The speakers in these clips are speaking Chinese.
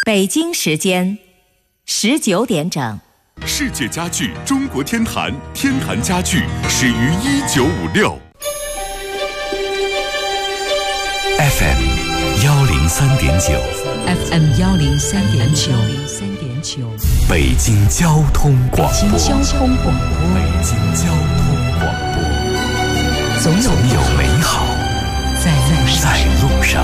北京时间19点整。 世界家具中国天坛，天坛家具始于1956。FM 103.9 FM 103.9 北京交通广播。 北京交通广播。 北京交通广播。 总有美好在路上。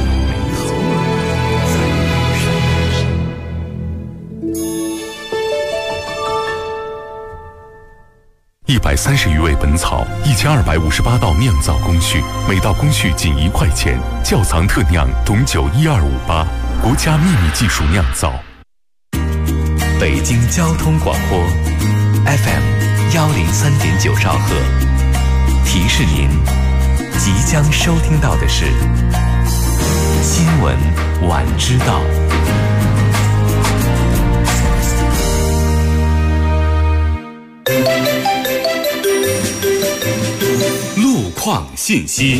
130余味本草，1258道酿造工序，每道工序仅1块钱。窖藏特酿董酒12588，国家秘密技术酿造。北京交通广播 FM 103.9兆赫，提示您，即将收听到的是新闻晚知道。 路况信息。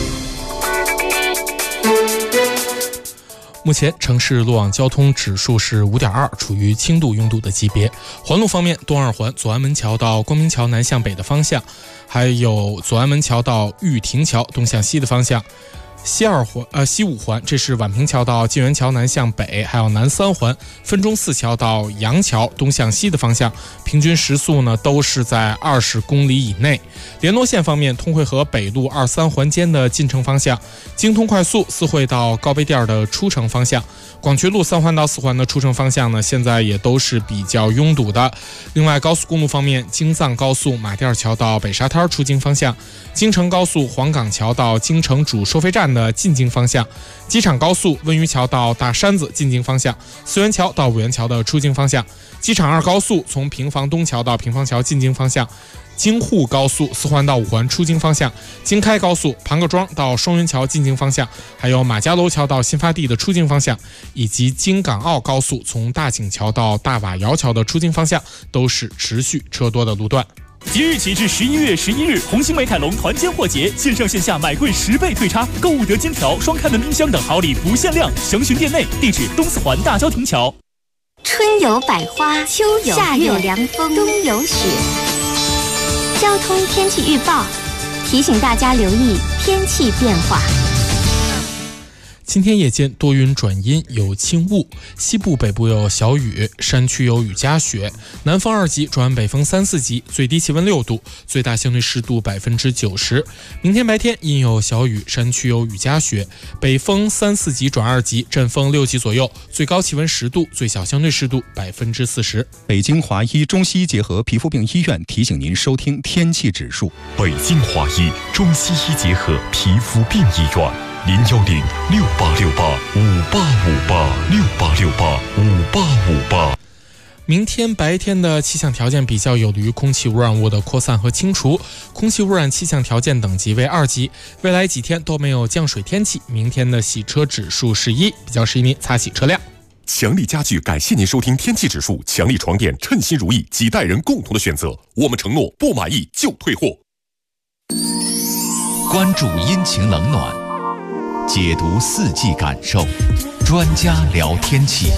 目前城市路网交通指数是5.2，处于轻度拥堵的级别。环路方面，东二环左安门桥到光明桥南向北的方向，还有左安门桥到玉亭桥东向西的方向。 西五环，这是宛平桥到晋源桥南向北，还有南三环分钟寺桥到杨桥东向西的方向，平均时速呢都是在20公里以内。联络线方面，通惠河北路2、3环间的进城方向，京通快速四惠到高碑店的出城方向，广渠路3环到4环的出城方向呢，现在也都是比较拥堵的。另外，高速公路方面，京藏高速马甸桥到北沙滩出京方向，京承高速黄岗桥到京承主收费站的进京方向，机场高速温榆桥到大山子进京方向，思源桥到五元桥的出京方向，机场2高速从平房东桥到平房桥进京方向，京沪高速4环到5环出京方向，京开高速庞各庄到双元桥进京方向，还有马家楼桥到新发地的出京方向，以及京港澳高速从大井桥到大瓦窑桥的出京方向，都是持续车多的路段。 即日起至11月11日，红星美凯龙团坚货节，线上线下买贵10倍退差，购物得金条、双开门冰箱等好礼不限量，详询店内。地址：东四环大郊亭桥。 春有百花，秋有夏有凉风，冬有雪。交通天气预报提醒大家留意天气变化。 今天夜间多云转阴，有轻雾，西部、北部有小雨，山区有雨夹雪，南风2级转北风3、4级，最低气温6度，最大相对湿度90%。明天白天阴有小雨，山区有雨夹雪，北风3、4级转2级，阵风6级左右，最高气温10度，最小相对湿度40%。 北京华医中西医结合皮肤病医院提醒您收听天气指数。 北京华医中西医结合皮肤病医院。 0106868585858685858。 明天白天的气象条件比较有利于空气污染物的扩散和清除，空气污染气象条件等级为2级。未来几天都没有降水天气，明天的洗车指数是1，比较适宜您擦洗车辆。 强力家具感谢您收听天气指数，强力床垫称心如意，几代人共同的选择。我们承诺不满意就退货。 关注阴晴冷暖。 解读四季感受，专家聊天气。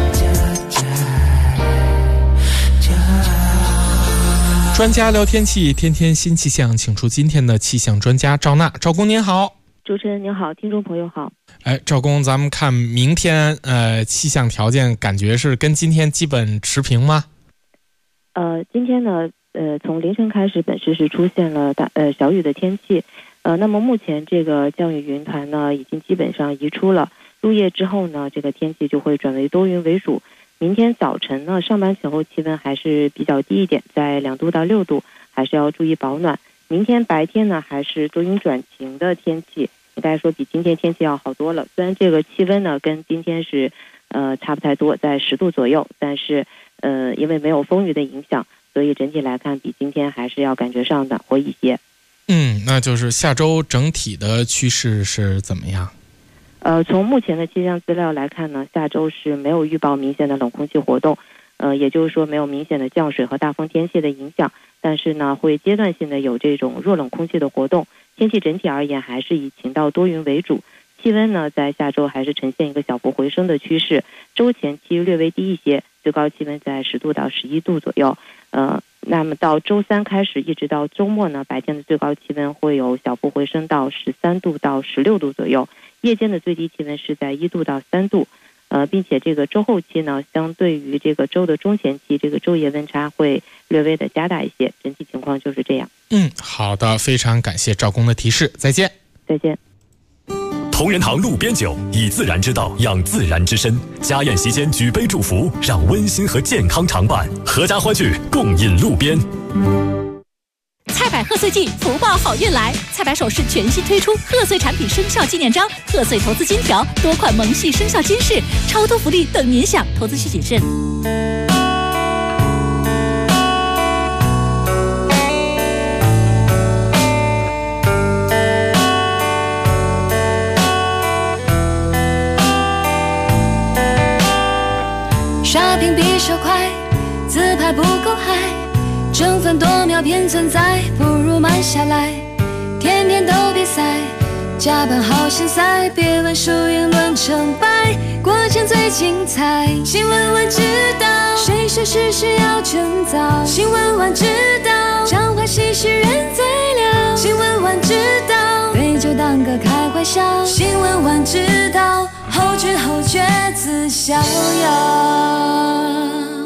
专家聊天气，天天新气象，请出今天的气象专家赵娜。赵工您好。 主持人您好，听众朋友好。 哎，赵工，咱们看明天气象条件感觉是跟今天基本持平吗？ 今天呢从凌晨开始本市是出现了小雨的天气。 那么目前这个降雨云团呢，已经基本上移出了。入夜之后呢，这个天气就会转为多云为主。明天早晨呢，上班前后气温还是比较低一点，在2度到6度，还是要注意保暖。明天白天呢，还是多云转晴的天气，应该说比今天天气要好多了。虽然这个气温呢跟今天是差不太多，在10度左右，但是因为没有风雨的影响，所以整体来看比今天还是要感觉上暖和一些。 那就是下周整体的趋势是怎么样？ 从目前的气象资料来看呢，下周是没有预报明显的冷空气活动，也就是说没有明显的降水和大风天气的影响，但是呢，会阶段性的有这种弱冷空气的活动。天气整体而言还是以晴到多云为主， 气温呢在下周还是呈现一个小幅回升的趋势，周前期略微低一些，最高气温在10度到11度左右。那么到周三开始一直到周末呢，白天的最高气温会有小幅回升到13度到16度左右，夜间的最低气温是在1度到3度。并且这个周后期呢，相对于这个周的中前期，这个昼夜温差会略微的加大一些，整体情况就是这样。 好的，非常感谢赵工的提示，再见。 再见。 同仁堂路边酒，以自然之道养自然之身。家宴席间举杯祝福，让温馨和健康常伴。阖家欢聚，共饮路边。 菜百贺岁季，福报好运来！菜百首饰全新推出贺岁产品生肖纪念章、贺岁投资金条、多款萌系生肖金饰，超多福利等您享，投资需谨慎。 刷屏比手快，自拍不够嗨。争分夺秒偏存在，不如慢下来。天天都比赛，加班好现塞，别问输赢论成败，过程最精彩。新闻晚知道，谁说事事要趁早？新闻晚知道，常欢喜事人最了。新闻晚知道，对酒当歌开怀笑。新闻晚知道，后知后觉自逍遥。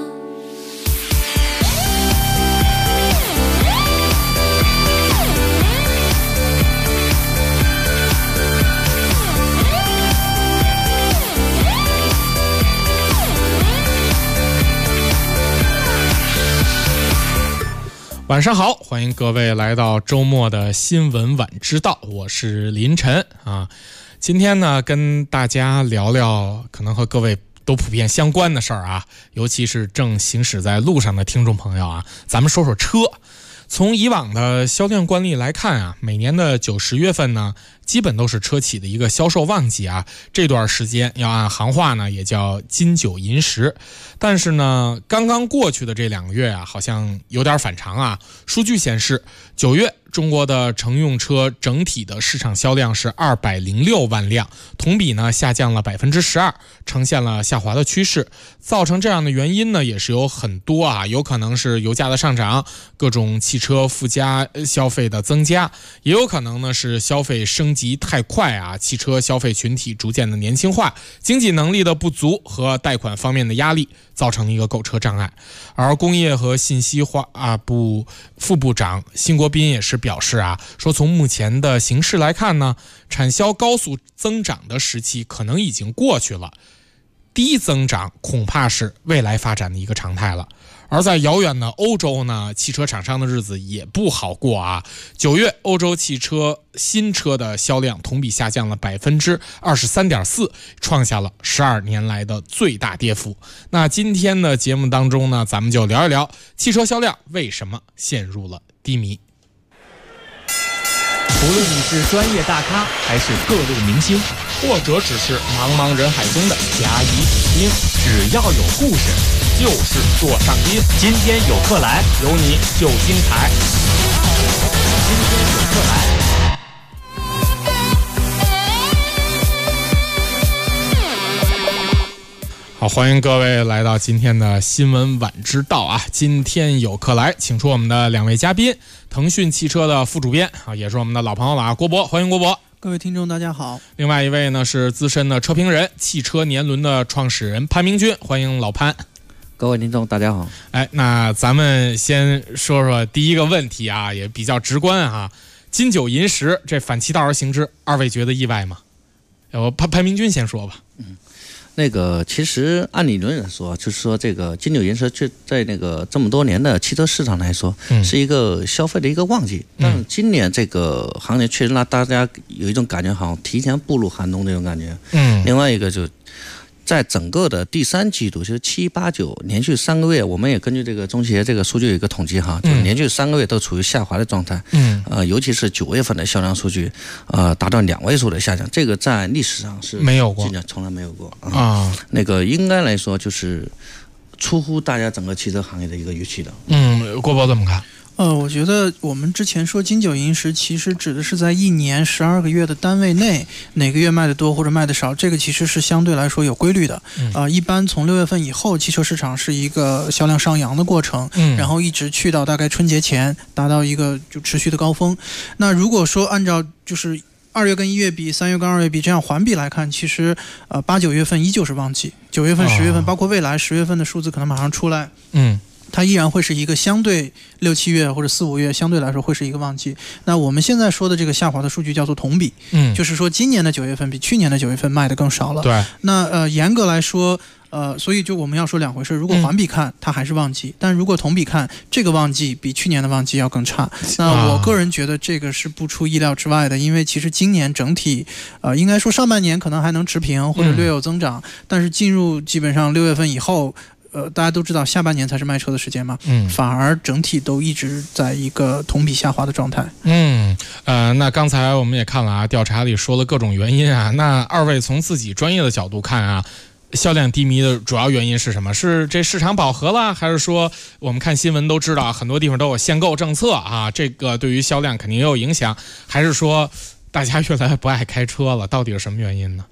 晚上好，欢迎各位来到周末的新闻晚知道，我是林晨啊。今天呢，跟大家聊聊可能和各位都普遍相关的事儿啊，尤其是正行驶在路上的听众朋友啊，咱们说说车。从以往的销量惯例来看啊，每年的9、10月份呢，基本都是车企的一个销售旺季啊。这段时间要按行话呢，也叫金九银十。但是呢，刚刚过去的这2个月啊，好像有点反常啊。数据显示，9月中国的乘用车整体的市场销量是206万辆，同比呢下降了12%，呈现了下滑的趋势。造成这样的原因呢，也是有很多啊，有可能是油价的上涨，各种汽车附加消费的增加，也有可能呢是消费升级太快啊，汽车消费群体逐渐的年轻化，经济能力的不足和贷款方面的压力，造成了一个购车障碍。而工业和信息化部副部长辛国斌也是表示啊，说从目前的形势来看呢，产销高速增长的时期可能已经过去了，低增长恐怕是未来发展的一个常态了。而在遥远的欧洲呢，汽车厂商的日子也不好过啊。9月欧洲汽车新车的销量同比下降了23.4%，创下了12年来的最大跌幅。那今天的节目当中呢，咱们就聊一聊汽车销量为什么陷入了低迷。 无论你是专业大咖，还是各路明星，或者只是茫茫人海中的甲乙丙丁，只要有故事，就是座上宾。今天有客来，有你就精彩。今天有客来。 好，欢迎各位来到今天的新闻晚知道啊！今天有客来，请出我们的2位嘉宾，腾讯汽车的副主编啊，也是我们的老朋友了啊，郭博，欢迎郭博。 各位听众大家好。 另外一位呢是资深的车评人，汽车年轮的创始人潘明军，欢迎老潘。 各位听众大家好。 那咱们先说说第一个问题啊，也比较直观啊，金九银十这反其道而行之，二位觉得意外吗？我潘明军先说吧。 那个其实按理论来说，就是说这个金九银十在那个这么多年的汽车市场来说，是一个消费的一个旺季。但是今年这个行业确实让大家有一种感觉，好像提前步入寒冬那种感觉。另外一个就在整个的第3季度，就是7、8、9连续3个月，我们也根据这个中汽协这个数据有一个统计哈，就连续3个月都处于下滑的状态。尤其是9月份的销量数据，达到2位数的下降，这个在历史上是没有过， 从来没有过啊。那个应该来说就是出乎大家整个汽车行业的一个预期的。 郭博怎么看？ 我觉得我们之前说金九银十，其实指的是在一年12个月的单位内，哪个月卖的多或者卖的少，这个其实是相对来说有规律的。一般从6月份以后，汽车市场是一个销量上扬的过程，然后一直去到大概春节前，达到一个就持续的高峰。那如果说按照就是2月跟1月比，3月跟2月比，这样环比来看，其实8、9月份依旧是旺季，9月份、10月份，包括未来10月份的数字可能马上出来，它依然会是一个相对6、7月或者4、5月相对来说会是一个旺季。那我们现在说的这个下滑的数据叫做同比，就是说今年的9月份比去年的9月份卖的更少了。对，那严格来说，所以就我们要说两回事。如果环比看，它还是旺季；但如果同比看，这个旺季比去年的旺季要更差。那我个人觉得这个是不出意料之外的，因为其实今年整体，应该说上半年可能还能持平或者略有增长，但是进入基本上6月份以后。大家都知道下半年才是卖车的时间嘛，反而整体都一直在一个同比下滑的状态。 那刚才我们也看了啊，调查里说了各种原因啊，那二位从自己专业的角度看啊，销量低迷的主要原因是什么？是这市场饱和了，还是说我们看新闻都知道很多地方都有限购政策啊，这个对于销量肯定也有影响，还是说大家越来越不爱开车了？到底是什么原因呢？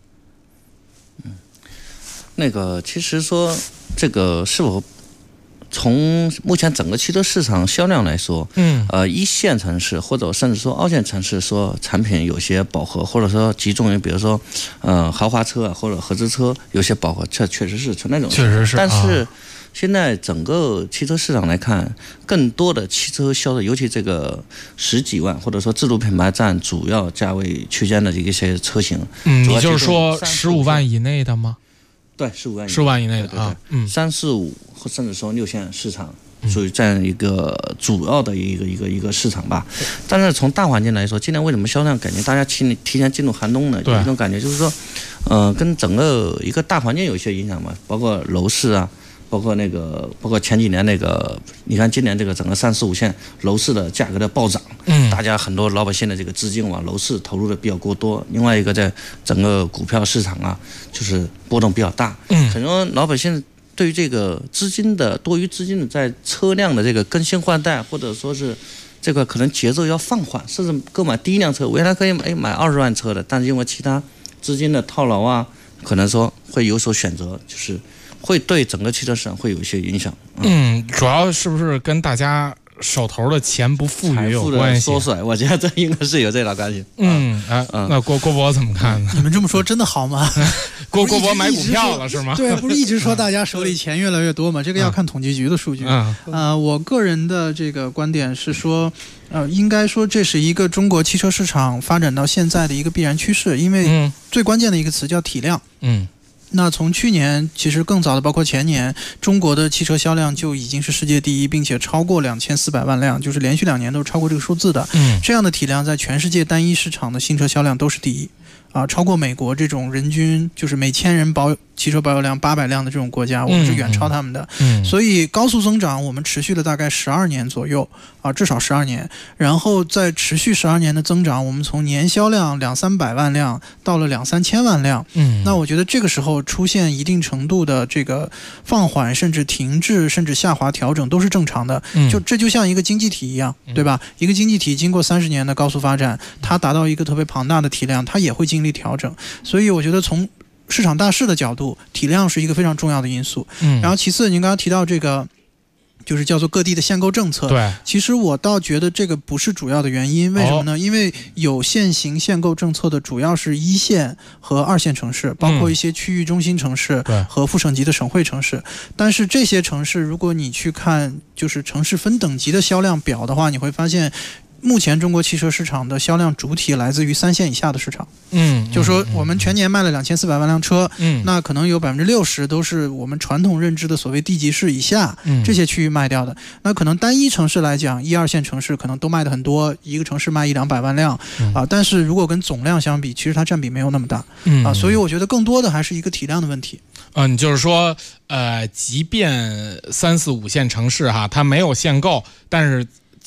其实说这个是否从目前整个汽车市场销量来说，一线城市或者甚至说二线城市说产品有些饱和，或者说集中于比如说豪华车啊或者合资车有些饱和，这确实是存在这种情况。确实是，但是现在整个汽车市场来看，更多的汽车销售，尤其这个10几万或者说自主品牌占主要价位区间的一些车型， 你就是说15万以内的吗？ 对，15 万以内的啊 ，3、4、5或甚至说6线市场，属于这样一个主要的一个市场吧。但是从大环境来说，今年为什么销量感觉大家提前进入寒冬呢？有一种感觉就是说，跟整个一个大环境有一些影响嘛，包括楼市啊。包括前几年你看今年这个整个3、4、5线楼市的价格的暴涨，大家很多老百姓的这个资金往楼市投入的比较过多。另外一个在整个股票市场啊，就是波动比较大，很多老百姓对于这个多余资金的在车辆的这个更新换代，或者说是这个可能节奏要放缓，甚至购买第一辆车，我原来可以买20万车的，但是因为其他资金的套牢啊，可能说会有所选择，就是会对整个汽车市场会有一些影响。 主要是不是跟大家手头的钱不富裕有关系？ 缩水，我觉得这应该是有这个关系。 那郭博怎么看呢？ 你们这么说真的好吗？ 郭博买股票了是吗？ 对，不是一直说大家手里钱越来越多吗？这个要看统计局的数据。我个人的这个观点是说，应该说这是一个中国汽车市场发展到现在的一个必然趋势，因为最关键的一个词叫体量。那从去年其实更早的包括前年，中国的汽车销量就已经是世界第一，并且超过2400万辆，就是连续2年都是超过这个数字的。这样的体量在全世界单一市场的新车销量都是第一超过美国这种人均就是每1000人汽车保有量800辆的这种国家，我们是远超他们的。所以高速增长我们持续了大概12年左右至少12年，然后在持续12年的增长，我们从年销量2、300万辆到了2、3千万辆。那我觉得这个时候出现一定程度的这个放缓，甚至停滞，甚至下滑调整都是正常的。这就像一个经济体一样，对吧？一个经济体经过30年的高速发展，它达到一个特别庞大的体量，它也会经历调整。所以我觉得从市场大势的角度，体量是一个非常重要的因素。然后其次，您刚刚提到这个就是叫做各地的限购政策。对，其实我倒觉得这个不是主要的原因。为什么呢？因为有现行限购政策的主要是1线和2线城市，包括一些区域中心城市和副省级的省会城市。但是这些城市，如果你去看就是城市分等级的销量表的话，你会发现目前中国汽车市场的销量主体来自于3线以下的市场。就是说我们全年卖了2400万辆车，那可能有60%都是我们传统认知的所谓地级市以下这些区域卖掉的。那可能单一城市来讲，1、2线城市可能都卖的很多，一个城市卖100、200万辆但是如果跟总量相比，其实它占比没有那么大所以我觉得更多的还是一个体量的问题。 你就是说即便3、4、5线城市它没有限购，但是就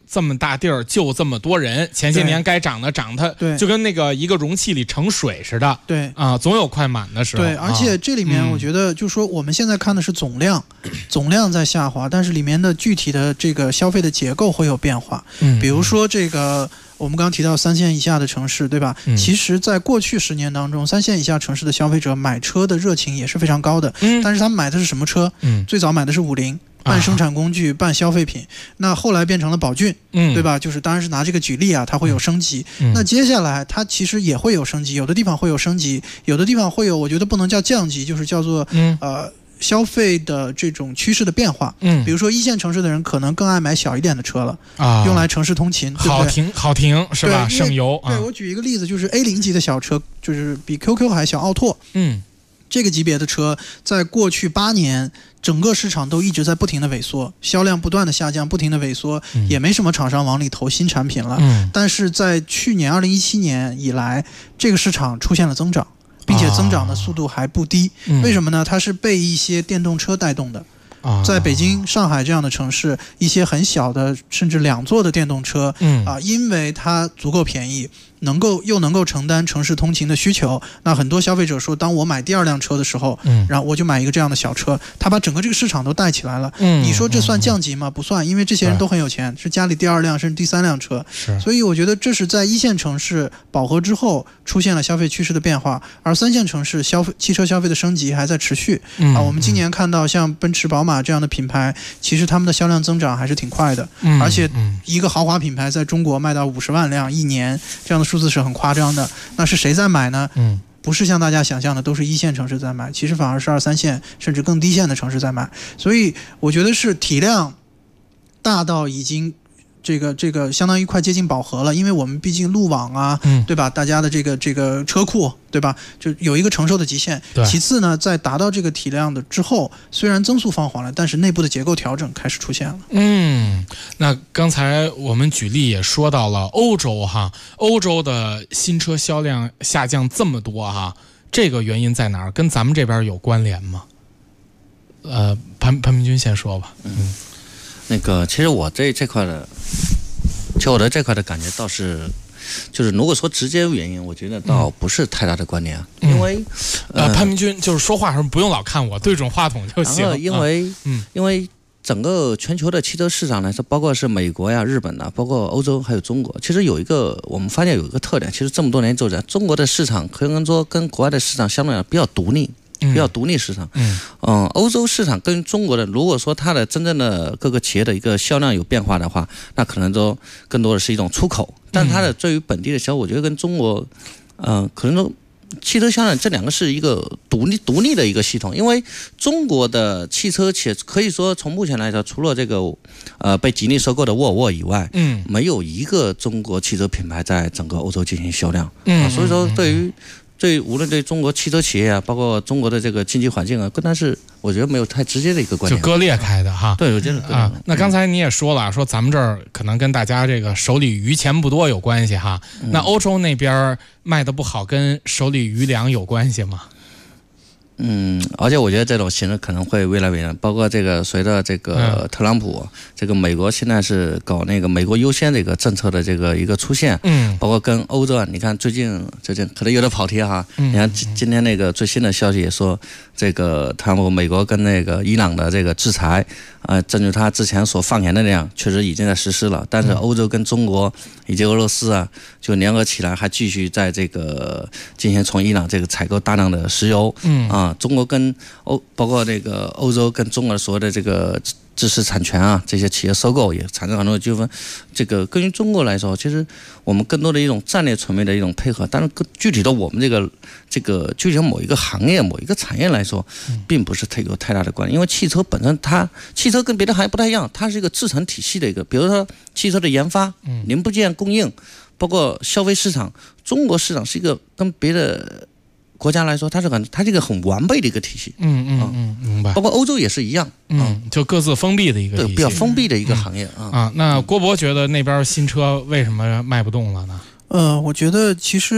这么大地儿就这么多人，前些年该涨的涨，它就跟那个一个容器里盛水似的， 对啊，总有快满的时候。 对，而且这里面我觉得就是说我们现在看的是总量，总量在下滑，但是里面的具体的这个消费的结构会有变化。比如说这个我们刚刚提到3线以下的城市，对吧？其实在过去10年当中，3线以下城市的消费者买车的热情也是非常高的。但是他们买的是什么车？最早买的是50。半生产工具，半消费品，那后来变成了宝骏，对吧？就是当然是拿这个举例啊，它会有升级。那接下来它其实也会有升级，有的地方会有升级，有的地方会有，我觉得不能叫降级，就是叫做消费的这种趋势的变化。比如说1线城市的人可能更爱买小一点的车了，用来城市通勤，对不对？ 好停是吧？省油。 对，我举一个例子，就是 A0级的小车，就是比 QQ 还小，奥拓。这个级别的车在过去8年整个市场都一直在不停的萎缩，销量不断的下降，不停的萎缩，也没什么厂商往里投新产品了。但是在去年2017年以来，这个市场出现了增长，并且增长的速度还不低。为什么呢？它是被一些电动车带动的。在北京、上海这样的城市，一些很小的甚至2座的电动车，因为它足够便宜，又能够承担城市通勤的需求，那很多消费者说，当我买第2辆车的时候，然后我就买一个这样的小车，它把整个这个市场都带起来了。你说这算降级吗？不算，因为这些人都很有钱，是家里第2辆甚至第3辆车。所以我觉得这是在1线城市饱和之后出现了消费趋势的变化，而3线城市汽车消费的升级还在持续。我们今年看到像奔驰、宝马这样的品牌，其实他们的销量增长还是挺快的，而且一个豪华品牌在中国卖到50万辆1年，这样的数字是很夸张的。那是谁在买呢？不是像大家想象的都是1线城市在买，其实反而是2、3线甚至更低线的城市在买。所以我觉得是体量大到已经这个相当于快接近饱和了，因为我们毕竟路网啊，对吧？大家的这个车库，对吧？就有一个承受的极限。其次呢，在达到这个体量的之后，虽然增速放缓了，但是内部的结构调整开始出现了。 那刚才我们举例也说到了欧洲哈，欧洲的新车销量下降这么多哈，这个原因在哪儿？跟咱们这边有关联吗？潘明军先说吧。 那个，其实我这块的，其实我的这块的感觉倒是，就是如果说直接原因，我觉得倒不是太大的关联，因为潘明军就是说话时候不用老看我，对准话筒就行。 因为整个全球的汽车市场来说，包括是美国呀、日本呐，包括欧洲还有中国，其实我们发现有一个特点，其实这么多年就在中国的市场可能说跟国外的市场相对来讲比较独立市场。欧洲市场跟中国的，如果说它的真正的各个企业的一个销量有变化的话，那可能都更多的是一种出口，但它的对于本地的销，我觉得跟中国，可能说汽车销量这2个是一个独立的一个系统。因为中国的汽车企业可以说从目前来说，除了这个被吉利收购的沃尔沃以外，没有一个中国汽车品牌在整个欧洲进行销量。所以说无论对中国汽车企业啊，包括中国的这个经济环境啊，跟它是我觉得没有太直接的一个关联， 就割裂开的哈。 对，我觉得那刚才你也说了，说咱们这儿可能跟大家这个手里余钱不多有关系哈。那欧洲那边卖的不好，跟手里余粮有关系吗？ 而且我觉得这种形式可能会越来越难，包括这个随着这个特朗普，这个美国现在是搞那个美国优先这个政策的这个一个出现，包括跟欧洲啊，你看最近可能有点跑题哈，你看今天那个最新的消息也说，这个特朗普美国跟那个伊朗的这个制裁，正如他之前所放言的那样，确实已经在实施了，但是欧洲跟中国以及俄罗斯啊，就联合起来还继续在这个进行从伊朗这个采购大量的石油，中国跟包括这个欧洲跟中国所谓的这个知识产权啊，这些企业收购也产生很多纠纷。这个根据中国来说，其实我们更多的一种战略层面的一种配合，但是具体的我们这个具体的某一个行业、某一个产业来说，并不是有太大的关联。因为汽车本身汽车跟别的行业不太一样，它是一个制成体系的一个，比如说汽车的研发、零部件供应，包括消费市场，中国市场是一个跟别的国家来说，它是一个很完备的一个体系。 明白。 包括欧洲也是一样。 就各自封闭的一个体系， 对，比较封闭的一个行业那郭博觉得那边新车为什么卖不动了呢？ 我觉得其实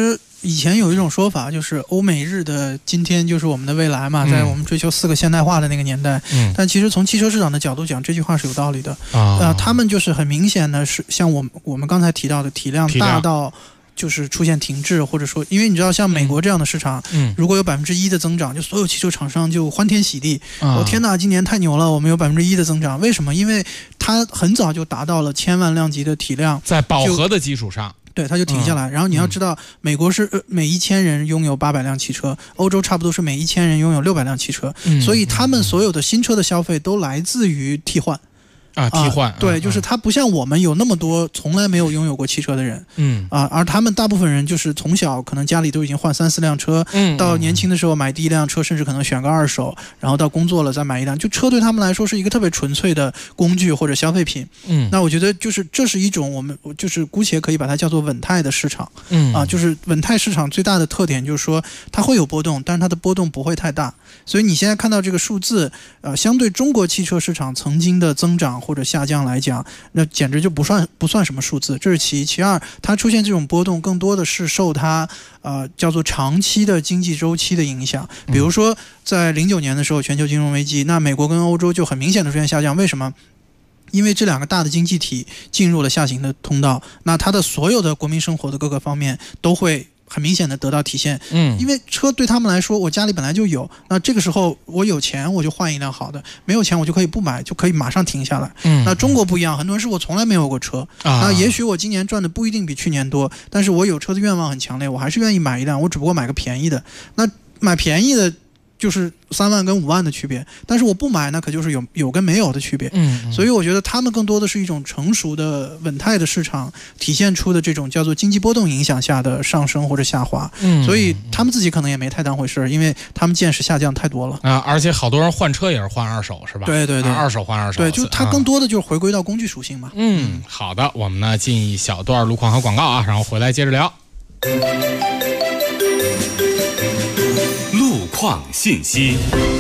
以前有一种说法，就是欧美日的今天就是我们的未来嘛，在我们追求4个现代化的那个年代。但其实从汽车市场的角度讲，这句话是有道理的。他们就是很明显的是像我们刚才提到的体量大到就是出现停滞，或者说，因为你知道，像美国这样的市场，如果有1%的增长，就所有汽车厂商就欢天喜地。我天哪，今年太牛了，我们有1%的增长。为什么？因为它很早就达到了1000万辆级的体量， 在饱和的基础上。 对，它就停下来。然后你要知道，美国是每1000人拥有800辆汽车，欧洲差不多是每1000人拥有600辆汽车，所以他们所有的新车的消费都来自于替换。 替换， 对，就是它不像我们有那么多从来没有拥有过汽车的人，而他们大部分人就是从小可能家里都已经换3、4辆车，到年轻的时候买第一辆车，甚至可能选个2手，然后到工作了再买一辆，就车对他们来说是一个特别纯粹的工具或者消费品。那我觉得就是这是一种我们就是姑且可以把它叫做稳态的市场，就是稳态市场最大的特点就是说它会有波动，但是它的波动不会太大，所以你现在看到这个数字，相对中国汽车市场曾经的增长或者下降来讲，那简直就不算什么数字，这是其一。其二，它出现这种波动更多的是受它叫做长期的经济周期的影响。比如说在09年的时候，全球金融危机，那美国跟欧洲就很明显的出现下降。为什么？因为这2个大的经济体进入了下行的通道，那它的所有的国民生活的各个方面都会很明显的得到体现。因为车对他们来说，我家里本来就有，那这个时候我有钱我就换一辆好的，没有钱我就可以不买，就可以马上停下来。那中国不一样，很多人是我从来没有过车，那也许我今年赚的不一定比去年多，但是我有车的愿望很强烈，我还是愿意买一辆，我只不过买个便宜的。那买便宜的就是3万跟5万的区别，但是我不买那可就是有跟没有的区别。所以我觉得他们更多的是一种成熟的稳态的市场体现出的这种叫做经济波动影响下的上升或者下滑。所以他们自己可能也没太当回事，因为他们见识下降太多了而且好多人换车也是换2手，是吧？ 对对对 ，2手换2手。 对，就它更多的就是回归到工具属性嘛。 好的，我们呢进一小段路况和广告啊，然后回来接着聊。 路况信息。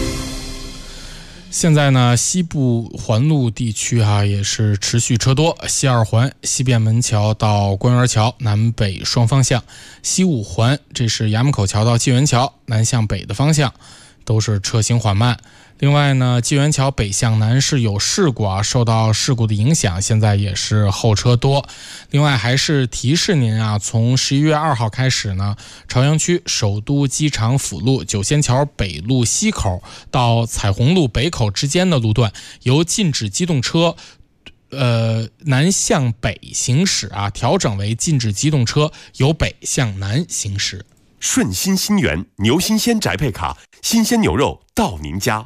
现在呢，西部环路地区也是持续车多，西2环西便门桥到官园桥南北双方向，西5环这是衙门口桥到纪元桥南向北的方向都是车行缓慢。另外呢，纪元桥北向南是有事故受到事故的影响，现在也是后车多。另外还是提示您从11月2号开始呢，朝阳区首都机场辅路九仙桥北路西口到彩虹路北口之间的路段，由禁止机动车南向北行驶调整为禁止机动车由北向南行驶。 顺心新源牛新鲜宅配卡，新鲜牛肉到您家。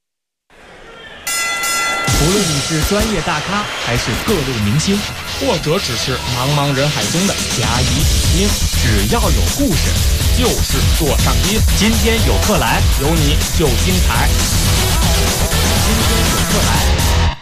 无论你是专业大咖，还是各路明星，或者只是茫茫人海中的甲乙丙丁，只要有故事，就是做上宾。今天有客来，有你就精彩。今天有客来。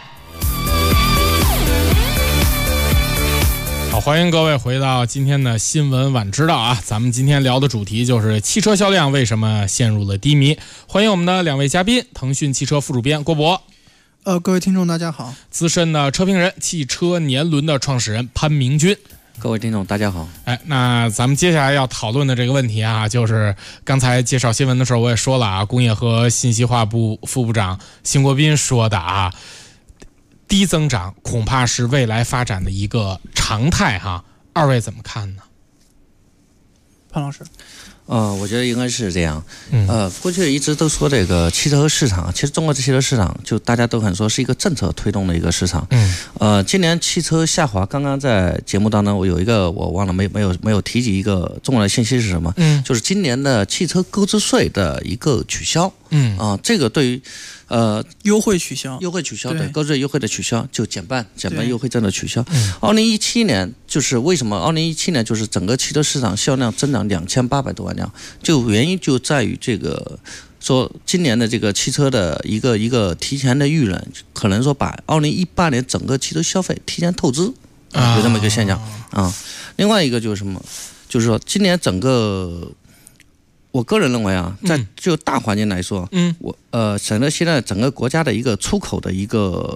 好，欢迎各位回到今天的新闻晚知道咱们今天聊的主题就是汽车销量为什么陷入了低迷。欢迎我们的2位嘉宾，腾讯汽车副主编郭博。 各位听众大家好。 资深的车评人，汽车年轮的创始人潘明军。 各位听众大家好。 那咱们接下来要讨论的这个问题就是刚才介绍新闻的时候我也说了工业和信息化部副部长辛国斌说的低增长恐怕是未来发展的一个常态二位怎么看呢？ 潘老师。 我觉得应该是这样。过去一直都说这个汽车市场，其实中国的汽车市场就大家都很说是一个政策推动的一个市场。今年汽车下滑，刚刚在节目当中我有一个我忘了没有提及一个重要的信息是什么？就是今年的汽车购置税的一个取消。这个对于优惠取消， 对，购置税优惠的取消，就减半优惠政策的取消。2017年就是为什么2017年就是整个汽车市场销量增长2800多万辆，就原因就在于这个说今年的这个汽车的一个提前的预冷，可能说把2018年整个汽车消费提前透支，有这么一个现象另外一个就是什么，就是说今年整个。我个人认为在就大环境来说，整个现在整个国家的一个出口的一个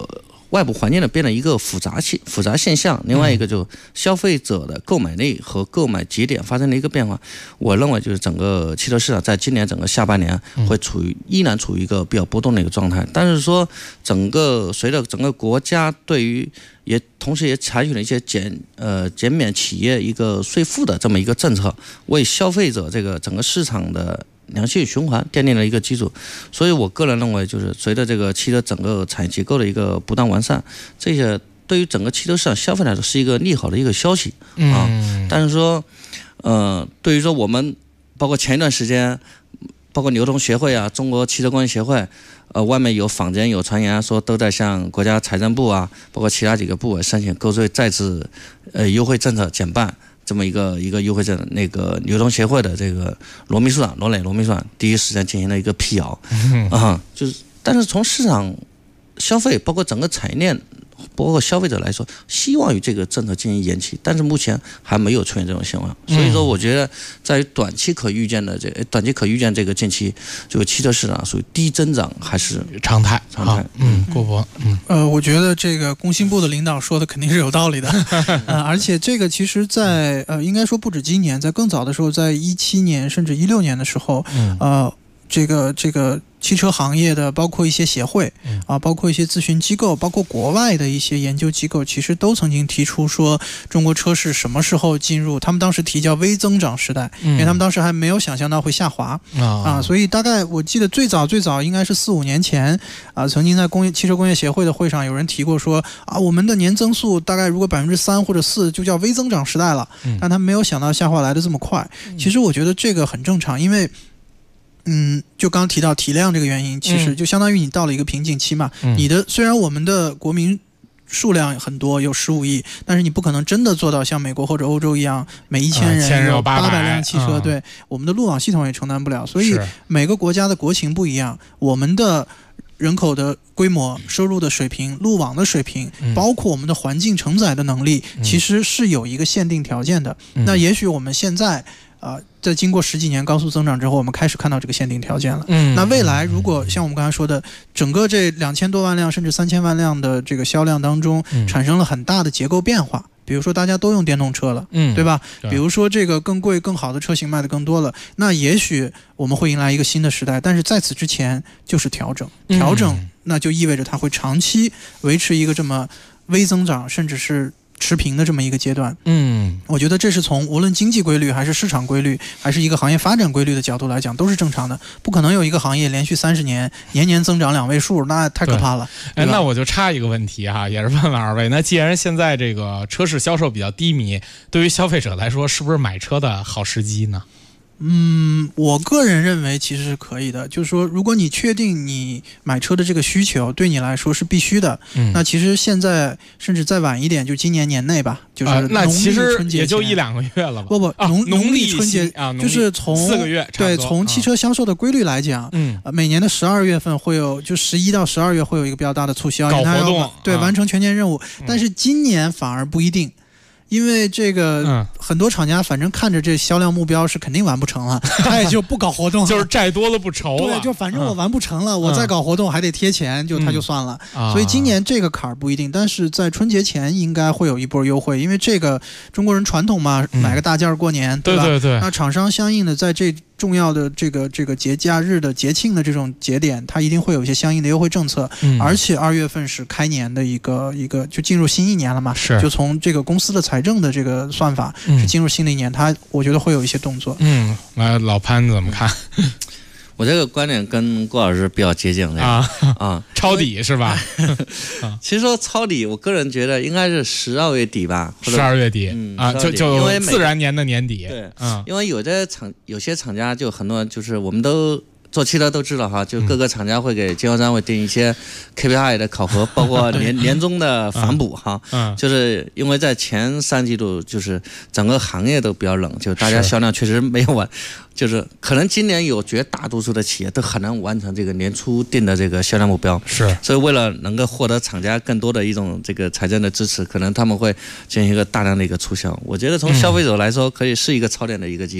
外部环境的变得一个复杂现象，另外一个就消费者的购买力和购买节点发生了一个变化。我认为就是整个汽车市场在今年整个下半年会依然处于一个比较波动的一个状态，但是说随着整个国家对于同时也采取了一些减免企业一个税负的这么一个政策，为消费者这个整个市场的良性循环奠定了一个基础。所以我个人认为，就是随着这个汽车整个产业结构的一个不断完善，这些对于整个汽车市场消费来说是一个利好的一个消息啊。但是说，对于说我们包括前一段时间，包括流通协会啊、中国汽车工业协会，外面有坊间有传言说都在向国家财政部啊，包括其他几个部委申请购税再次优惠政策减半。这么一个优惠政，那个流通协会的这个罗秘书长第一时间进行了一个辟谣，但是从市场消费，包括整个产业链，包括消费者来说，希望与这个政策进行延期，但是目前还没有出现这种情况。所以说，我觉得在于短期可预见这个近期这个汽车市场属于低增长还是常态。郭博， 我觉得这个工信部的领导说的肯定是有道理的，而且这个其实在应该说不止今年，在更早的时候，在17年甚至16年的时候，这个汽车行业的包括一些协会包括一些咨询机构，包括国外的一些研究机构，其实都曾经提出说中国车市什么时候进入，他们当时提叫微增长时代，因为他们当时还没有想象到会下滑所以大概我记得最早应该是4-5年前曾经在汽车工业协会的会上有人提过说我们的年增速大概如果3%或者4%就叫微增长时代了，但他没有想到下滑来的这么快。其实我觉得这个很正常，因为就刚提到体量这个原因，其实就相当于你到了一个瓶颈期嘛。虽然我们的国民数量很多，有15亿，但是你不可能真的做到像美国或者欧洲一样，每1000人有800辆汽车。对，我们的路网系统也承担不了，所以每个国家的国情不一样，我们的人口的规模、收入的水平、路网的水平，包括我们的环境承载的能力，其实是有一个限定条件的。那也许我们现在在经过10几年高速增长之后，我们开始看到这个限定条件了。那未来如果像我们刚才说的，整个这2000多万辆甚至3000万辆的这个销量当中，产生了很大的结构变化，比如说大家都用电动车了，对吧？比如说这个更贵更好的车型卖的更多了，那也许我们会迎来一个新的时代。但是在此之前就是调整，那就意味着它会长期维持一个这么微增长甚至是持平的这么一个阶段。我觉得这是从无论经济规律还是市场规律还是一个行业发展规律的角度来讲都是正常的，不可能有一个行业连续30年年年增长2位数，那太可怕了。 那我就插一个问题也是问问二位，那既然现在这个车市销售比较低迷，对于消费者来说是不是买车的好时机呢？ 我个人认为其实是可以的，就是说如果你确定你买车的这个需求对你来说是必须的，那其实现在甚至再晚一点，就今年年内吧，就是那其实也就1-2个月了吧。 农历春节就是从 4个月， 对，从汽车销售的规律来讲，每年的12月份会有，就11到12月会有一个比较大的促销， 搞活动， 对，完成全年任务。但是今年反而不一定。因为这个很多厂家反正看着这销量目标是肯定完不成了，他也就不搞活动了， 就是债多了不愁了。 对，就反正我完不成了，我再搞活动还得贴钱，他就算了。所以今年这个坎儿不一定，但是在春节前应该会有一波优惠，因为这个中国人传统嘛，买个大件过年，对吧？ 对。 那厂商相应的在这重要的这个节假日的节庆的这种节点，它一定会有一些相应的优惠政策。而且2月份是开年的一个就进入新一年了嘛，就从这个公司的财政的这个算法是进入新的一年，我觉得会有一些动作。 来，老潘怎么看？ 我这个观点跟郭老师比较接近抄底是吧？ 其实说抄底，我个人觉得应该是12月底吧 ，12月底就自然年的年底。 对，因为有些厂家就很多，就是我们都做汽车都知道哈，就各个厂家会给经销商会定一些 KPI 的考核，包括年终的反哺哈。就是因为在前3季度，就是整个行业都比较冷，就大家销量确实没有完，就是可能今年有绝大多数的企业都很难完成这个年初定的这个销量目标。所以为了能够获得厂家更多的一种这个财政的支持，可能他们会进行一个大量的一个促销。我觉得从消费者来说，可以是一个超点的一个机会。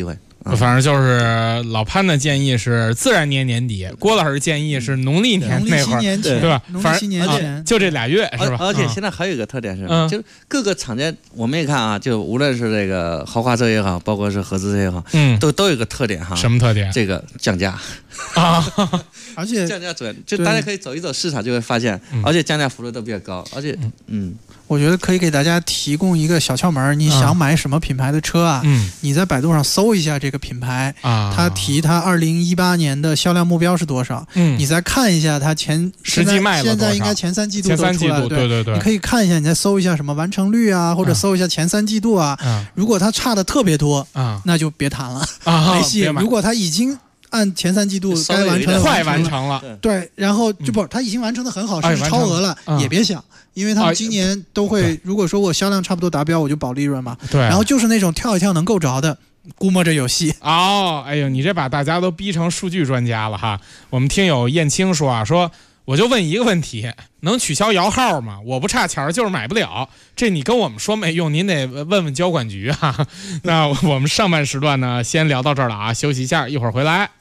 反正就是老潘的建议是自然年底，郭老师建议是农历年那会儿，对吧？ 反正就这2月是吧？ 而且现在还有一个特点是，就是各个厂家我们也看啊，就无论是这个豪华车也好，包括是合资车也好，都有一个特点哈。 什么特点？ 这个降价啊， 而且降价主要就大家可以走一走市场就会发现，而且降价幅度都比较高，而且我觉得可以给大家提供一个小窍门，你想买什么品牌的车啊？你在百度上搜一下这个品牌啊，他提他2018年的销量目标是多少？你再看一下他实际卖了多少？ 现在应该前3季度都出来了， 对， 你可以看一下，你再搜一下什么完成率啊，或者搜一下前3季度啊。如果它差的特别多那就别谈了没戏。如果它已经按前3季度该完成的快完成了， 对，然后就不，它已经完成的很好，甚至超额了，也别想。因为他们今年都会，如果说我销量差不多达标，我就保利润嘛。 对。 然后就是那种跳一跳能够着的，估摸着有戏。 哎呦，你这把大家都逼成数据专家了哈！我们听友燕青说啊，说我就问一个问题，能取消摇号吗？我不差钱，就是买不了。这你跟我们说没用，您得问问交管局啊。那我们上半时段呢，先聊到这儿了啊，休息一下，一会儿回来。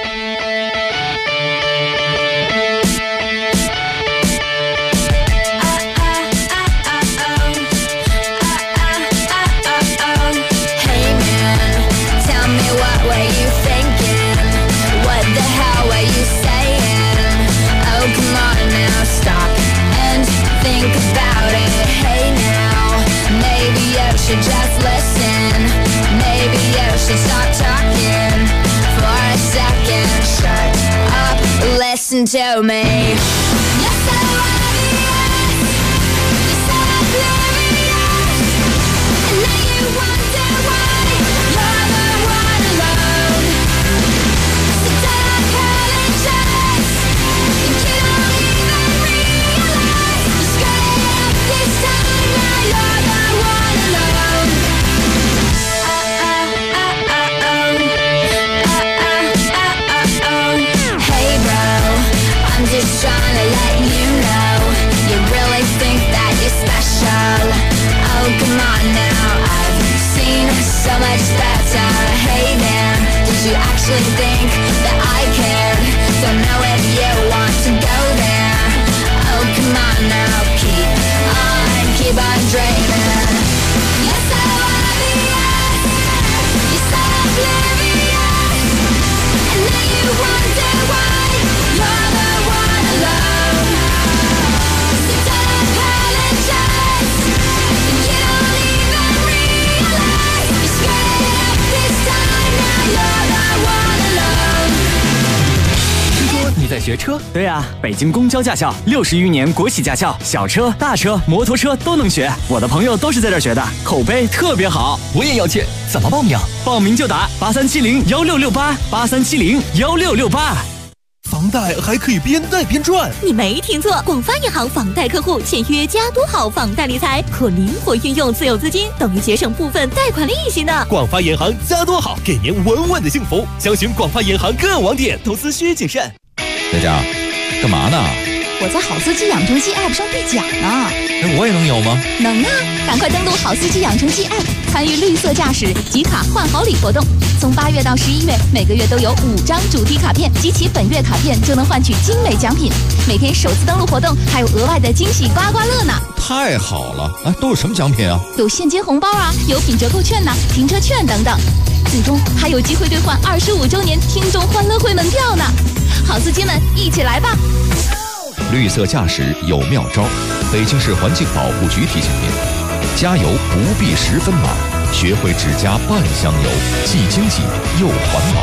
Just listen, maybe you should stop talking for a second. Shut up, listen to me. You're so obvious, you're so oblivious, and now you wonder why you're the one alone. So don't apologize, you don't even realize you screwed up this time. Now you're the one alone. Just trying to let you know you really think that you're special. Oh, come on now, I've seen so much better. Hey man, did you actually think that I cared? Don't know if you want to go there. Oh, come on now, keep on dreaming. You're so obvious, you're so oblivious, and now you wonder why you're the one alone. So don't apologize, you don't even realize you screwed up this time. Now you're the one alone. 听说你在学车？对啊，北京公交驾校60余年国企驾校，小车、大车、摩托车都能学。我的朋友都是在这儿学的，口碑特别好。我也要去，怎么报名？报名就打83701668，83701668。 房贷还可以边贷边赚， 你没听错，广发银行房贷客户签约加多好房贷理财，可灵活运用自有资金，等于节省部分贷款利息呢。 广发银行加多好，给您稳稳的幸福。详询广发银行各网点，投资需谨慎。 佳佳，干嘛呢？ 我在好司机养成记 App 上兑奖呢。 我也能有吗？ 能啊！赶快登录好司机养成记 App， 参与绿色驾驶集卡换好礼活动。从8月到11月，每个月都有5张主题卡片，集齐本月卡片就能换取精美奖品。每天首次登录活动还有额外的惊喜刮刮乐呢！ 太好了！都有什么奖品啊？ 有现金红包啊，有品折扣券呐、停车券等等。最终还有机会兑换25周年听众欢乐会门票呢！好司机们，一起来吧！ 绿色驾驶有妙招，北京市环境保护局提醒您：加油不必10分满，学会只加半箱油，既经济又环保。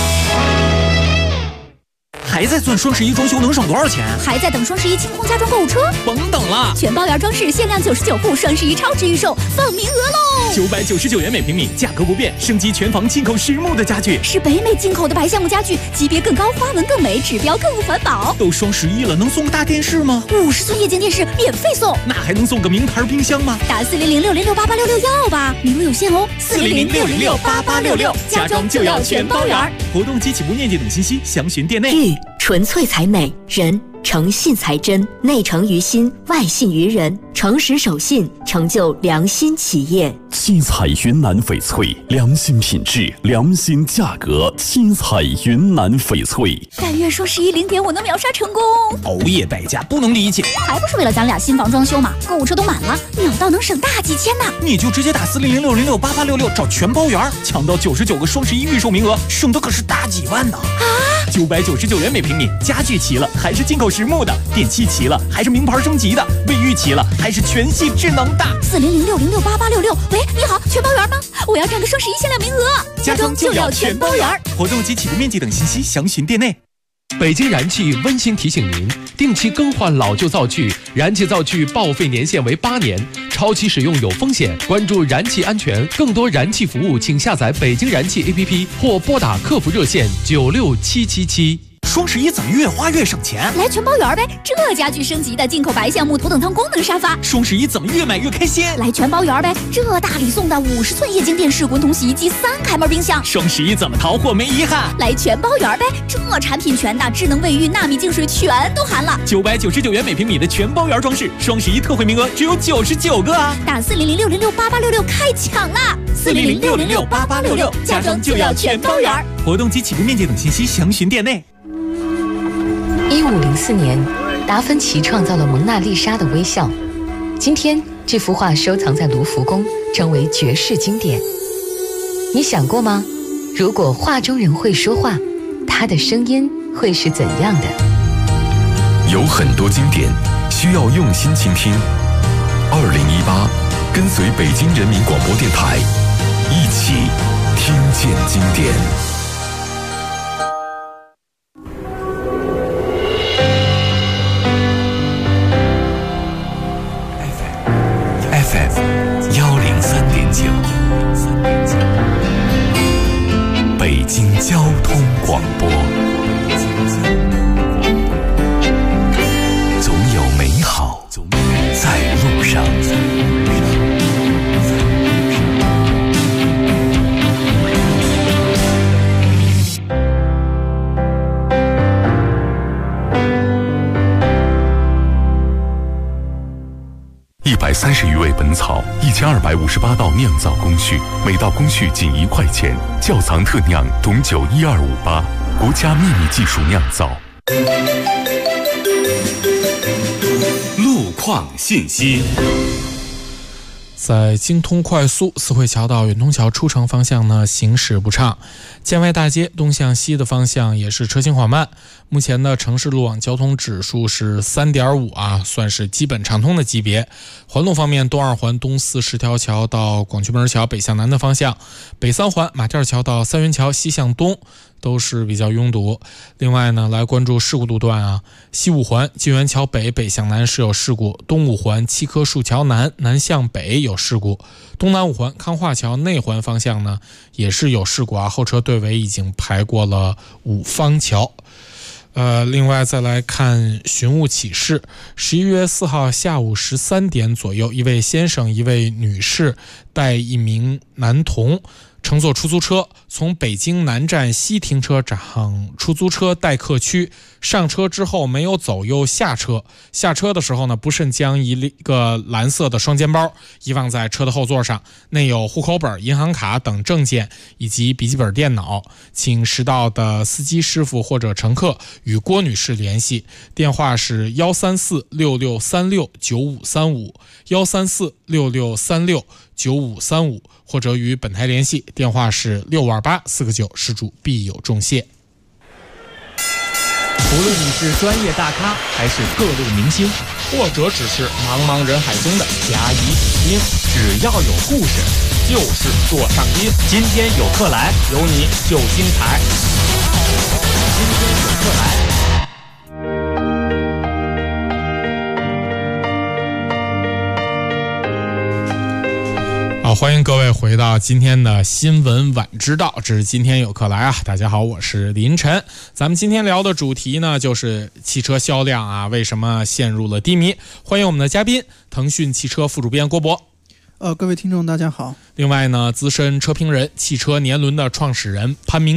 还在算双11装修能省多少钱？ 还在等双11清空家装购物车？ 甭等了， 全包圆装饰限量99户，双11超值预售，放名额喽 ！999元每平米，价格不变，升级全房进口实木的家具， 是北美进口的白橡木家具，级别更高，花纹更美，指标更环保。 都双11了，能送个大电视吗 ？50寸液晶电视免费送。 那还能送个名牌冰箱吗？ 打40060688666要吧，名额有限哦。 40060688666，家装就要全包圆。活动及起步链接等信息，详询店内。 纯粹才美，人诚信才真，内诚于心，外信于人，诚实守信，成就良心企业。 七彩云南翡翠，良心品质，良心价格。七彩云南翡翠。 但愿双11 0点我能秒杀成功。 熬夜败家不能理解， 还不是为了咱俩新房装修嘛？购物车都满了，秒到能省大几千呢。 你就直接打4006068866找全包圆，抢到99个双11预售名额，省的可是大几万呢。999元每平米，家具齐了还是进口实木的，电器齐了还是名牌升级的，卫浴齐了还是全系智能的。 4006068866，喂，你好，全包圆吗？我要占个双11限量名额， 家装就要全包圆。活动及起步面积等信息详询店内。 北京燃气温馨提醒您，定期更换老旧灶具，燃气灶具报废年限为8年，超期使用有风险。关注燃气安全，更多燃气服务，请下载北京燃气 APP 或拨打客服热线96777。 双11怎么越花越省钱？ 来全包圆呗！这家具升级的进口白橡木头等舱功能沙发。 双11怎么越买越开心？ 来全包圆呗！这大礼送的50寸液晶电视、滚筒洗衣机、3开门冰箱。 双11怎么淘货没遗憾？ 来全包圆呗！这产品全的智能卫浴、纳米净水全都含了。 999元每平米的全包圆装饰，双11特惠名额只有99个啊！ 打4006068866开抢啦！4006068866，家装就要全包圆。 活动及起步面积等信息详询店内。 1504年，达芬奇创造了蒙娜丽莎的微笑。今天，这幅画收藏在卢浮宫，成为绝世经典。你想过吗？如果画中人会说话，他的声音会是怎样的？ 有很多经典需要用心倾听。2018，跟随北京人民广播电台，一起听见经典。 103.9，北京交通广播。总有美好在路上。 130余味本草，1258道酿造工序，每道工序仅1块钱。窖藏特酿董酒12588，国家秘密技术酿造。 路况信息。 在京通快速四惠桥到远通桥出城方向呢，行驶不畅。建外大街东向西的方向也是车行缓慢。目前的城市路网交通指数是3.5啊，算是基本畅通的级别。环路方面，东二环东四十条桥到广渠门桥北向南的方向，北三环马甸桥到三元桥西向东都是比较拥堵。另外呢，来关注事故路段啊，西五环金源桥北北向南是有事故，东五环七棵树桥南南向北有事故，东南五环康化桥内环方向呢也是有事故啊，后车队尾已经排过了五方桥。另外再来看寻物启事，11月4号下午13点左右，一位先生一位女士带一名男童乘坐出租车从北京南站西停车场出租车待客区上车之后没有走又下车，下车的时候呢不慎将一个蓝色的双肩包遗忘在车的后座上，内有户口本、银行卡等证件以及笔记本电脑，请识到的司机师傅或者乘客与郭女士联系，电话是13466369535 13466369535，或者与本台联系，电话是628-499，施主必有重谢。 无论你是专业大咖还是各路明星，或者只是茫茫人海中的甲乙丙丁，只要有故事就是座上宾。今天有客来，有你就精彩。今天有客来。 好，欢迎各位回到今天的新闻晚知道，这是今天有客来啊！大家好，我是林晨。咱们今天聊的主题呢，就是汽车销量啊，为什么陷入了低迷？欢迎我们的嘉宾，腾讯汽车副主编郭博。 各位听众大家好。 另外呢，资深车评人、汽车年轮的创始人潘明军。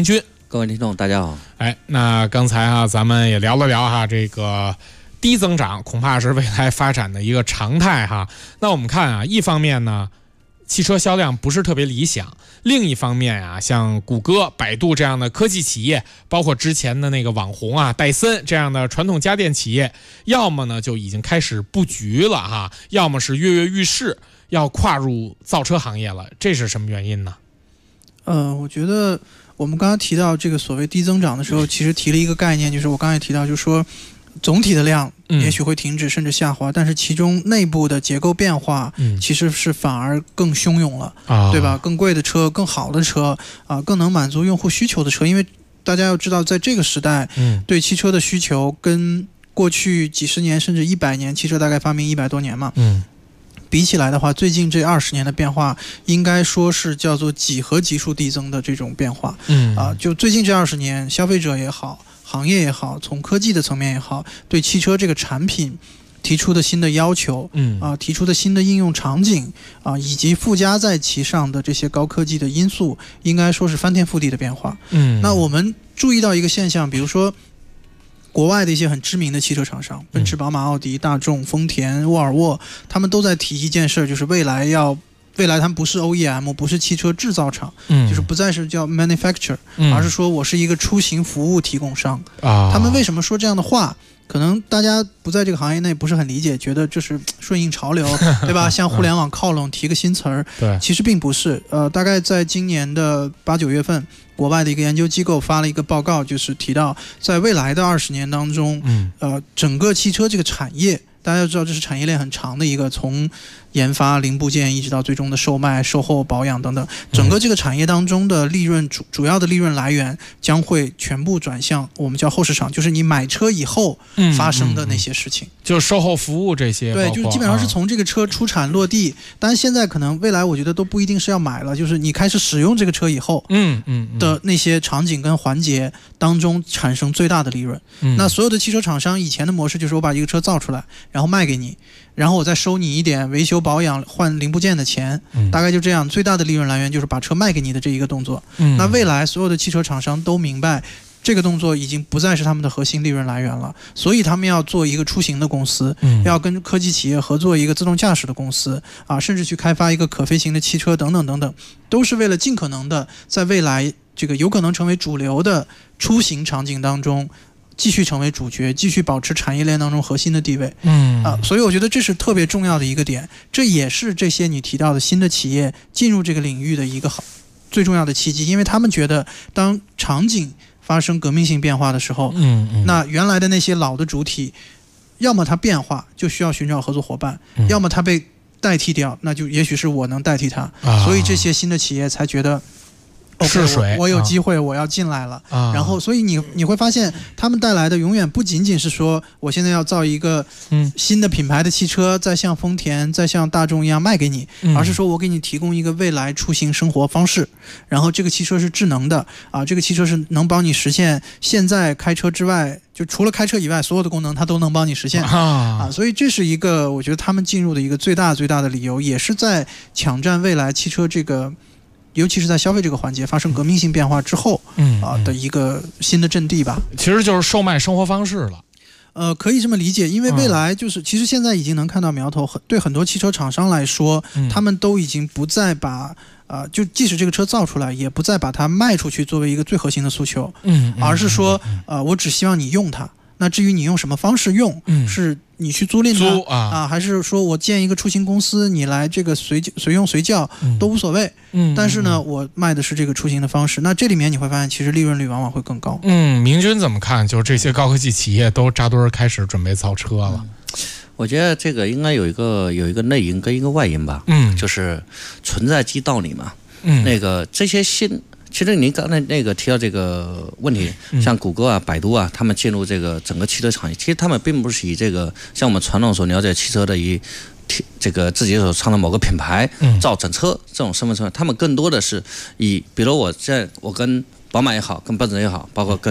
各位听众大家好。 那刚才咱们也聊了聊这个低增长恐怕是未来发展的一个常态那我们看一方面呢，汽车销量不是特别理想，另一方面像谷歌、百度这样的科技企业，包括之前的那个网红戴森这样的传统家电企业，要么呢就已经开始布局了要么是跃跃欲试，要跨入造车行业了。这是什么原因呢？ 我觉得我们刚刚提到这个所谓低增长的时候，其实提了一个概念，就是我刚才提到，就是说总体的量也许会停止甚至下滑，但是其中内部的结构变化其实是反而更汹涌了，对吧？更贵的车、更好的车更能满足用户需求的车，因为大家要知道，在这个时代，对汽车的需求跟过去几十年甚至100年，汽车大概发明100多年嘛，比起来的话，最近这20年的变化，应该说是叫做几何级数递增的这种变化。就最近这20年，消费者也好，行业也好，从科技的层面也好，对汽车这个产品提出的新的要求，提出的新的应用场景以及附加在其上的这些高科技的因素，应该说是翻天覆地的变化。那我们注意到一个现象，比如说国外的一些很知名的汽车厂商，奔驰、宝马、奥迪、大众、丰田、沃尔沃，他们都在提一件事，就是未来他们不是 OEM， 不是汽车制造厂，就是不再是叫 manufacturer，而是说我是一个出行服务提供商。他们为什么说这样的话？可能大家不在这个行业内不是很理解，觉得这是顺应潮流，对吧？向互联网靠拢，提个新词儿。对，其实并不是。大概在今年的8、9月份，国外的一个研究机构发了一个报告，就是提到在未来的20年当中，整个汽车这个产业，大家要知道这是产业链很长的一个，从研发零部件一直到最终的售卖、售后保养等等，整个这个产业当中的利润主要的利润来源将会全部转向我们叫后市场，就是你买车以后发生的那些事情， 就是售后服务这些。 对，就基本上是从这个车出产落地，但是现在可能未来我觉得都不一定是要买了，就是你开始使用这个车以后的那些场景跟环节当中产生最大的利润。那所有的汽车厂商以前的模式就是我把一个车造出来，然后卖给你，然后我再收你一点维修保养换零部件的钱，大概就这样，最大的利润来源就是把车卖给你的这一个动作。那未来所有的汽车厂商都明白这个动作已经不再是他们的核心利润来源了，所以他们要做一个出行的公司，要跟科技企业合作一个自动驾驶的公司甚至去开发一个可飞行的汽车等等等等，都是为了尽可能的在未来这个有可能成为主流的出行场景当中继续成为主角，继续保持产业链当中核心的地位。所以我觉得这是特别重要的一个点，这也是这些你提到的新的企业进入这个领域的一个最重要的契机，因为他们觉得当场景发生革命性变化的时候，那原来的那些老的主体，要么它变化就需要寻找合作伙伴，要么它被代替掉，那就也许是我能代替它。所以这些新的企业才觉得试水， 我有机会，我要进来了。然后，所以你会发现，他们带来的永远不仅仅是说，我现在要造一个新的品牌的汽车，再像丰田、再像大众一样卖给你，而是说我给你提供一个未来出行生活方式。然后，这个汽车是智能的这个汽车是能帮你实现现在开车之外，就除了开车以外，所有的功能它都能帮你实现所以这是一个我觉得他们进入的一个最大的理由，也是在抢占未来汽车这个。尤其是在消费这个环节发生革命性变化之后，的一个新的阵地吧。 其实就是售卖生活方式了。 可以这么理解，因为未来就是其实现在已经能看到苗头，对很多汽车厂商来说，他们都已经不再把就即使这个车造出来，也不再把它卖出去作为一个最核心的诉求，而是说我只希望你用它。那至于你用什么方式用，是你去租赁它还是说我建一个出行公司，你来这个随用随叫都无所谓。但是呢，我卖的是这个出行的方式。那这里面你会发现，其实利润率往往会更高。 明君怎么看？就是这些高科技企业都扎堆开始准备造车了。 我觉得这个应该有一个内因跟一个外因吧。就是存在即道理嘛。那个这些其实您刚才那个提到这个问题，像谷歌百度他们进入这个整个汽车行业，其实他们并不是以这个像我们传统所了解汽车的这个自己所创的某个品牌造整车这种身份出来，他们更多的是比如我跟宝马也好，跟奔驰也好，包括跟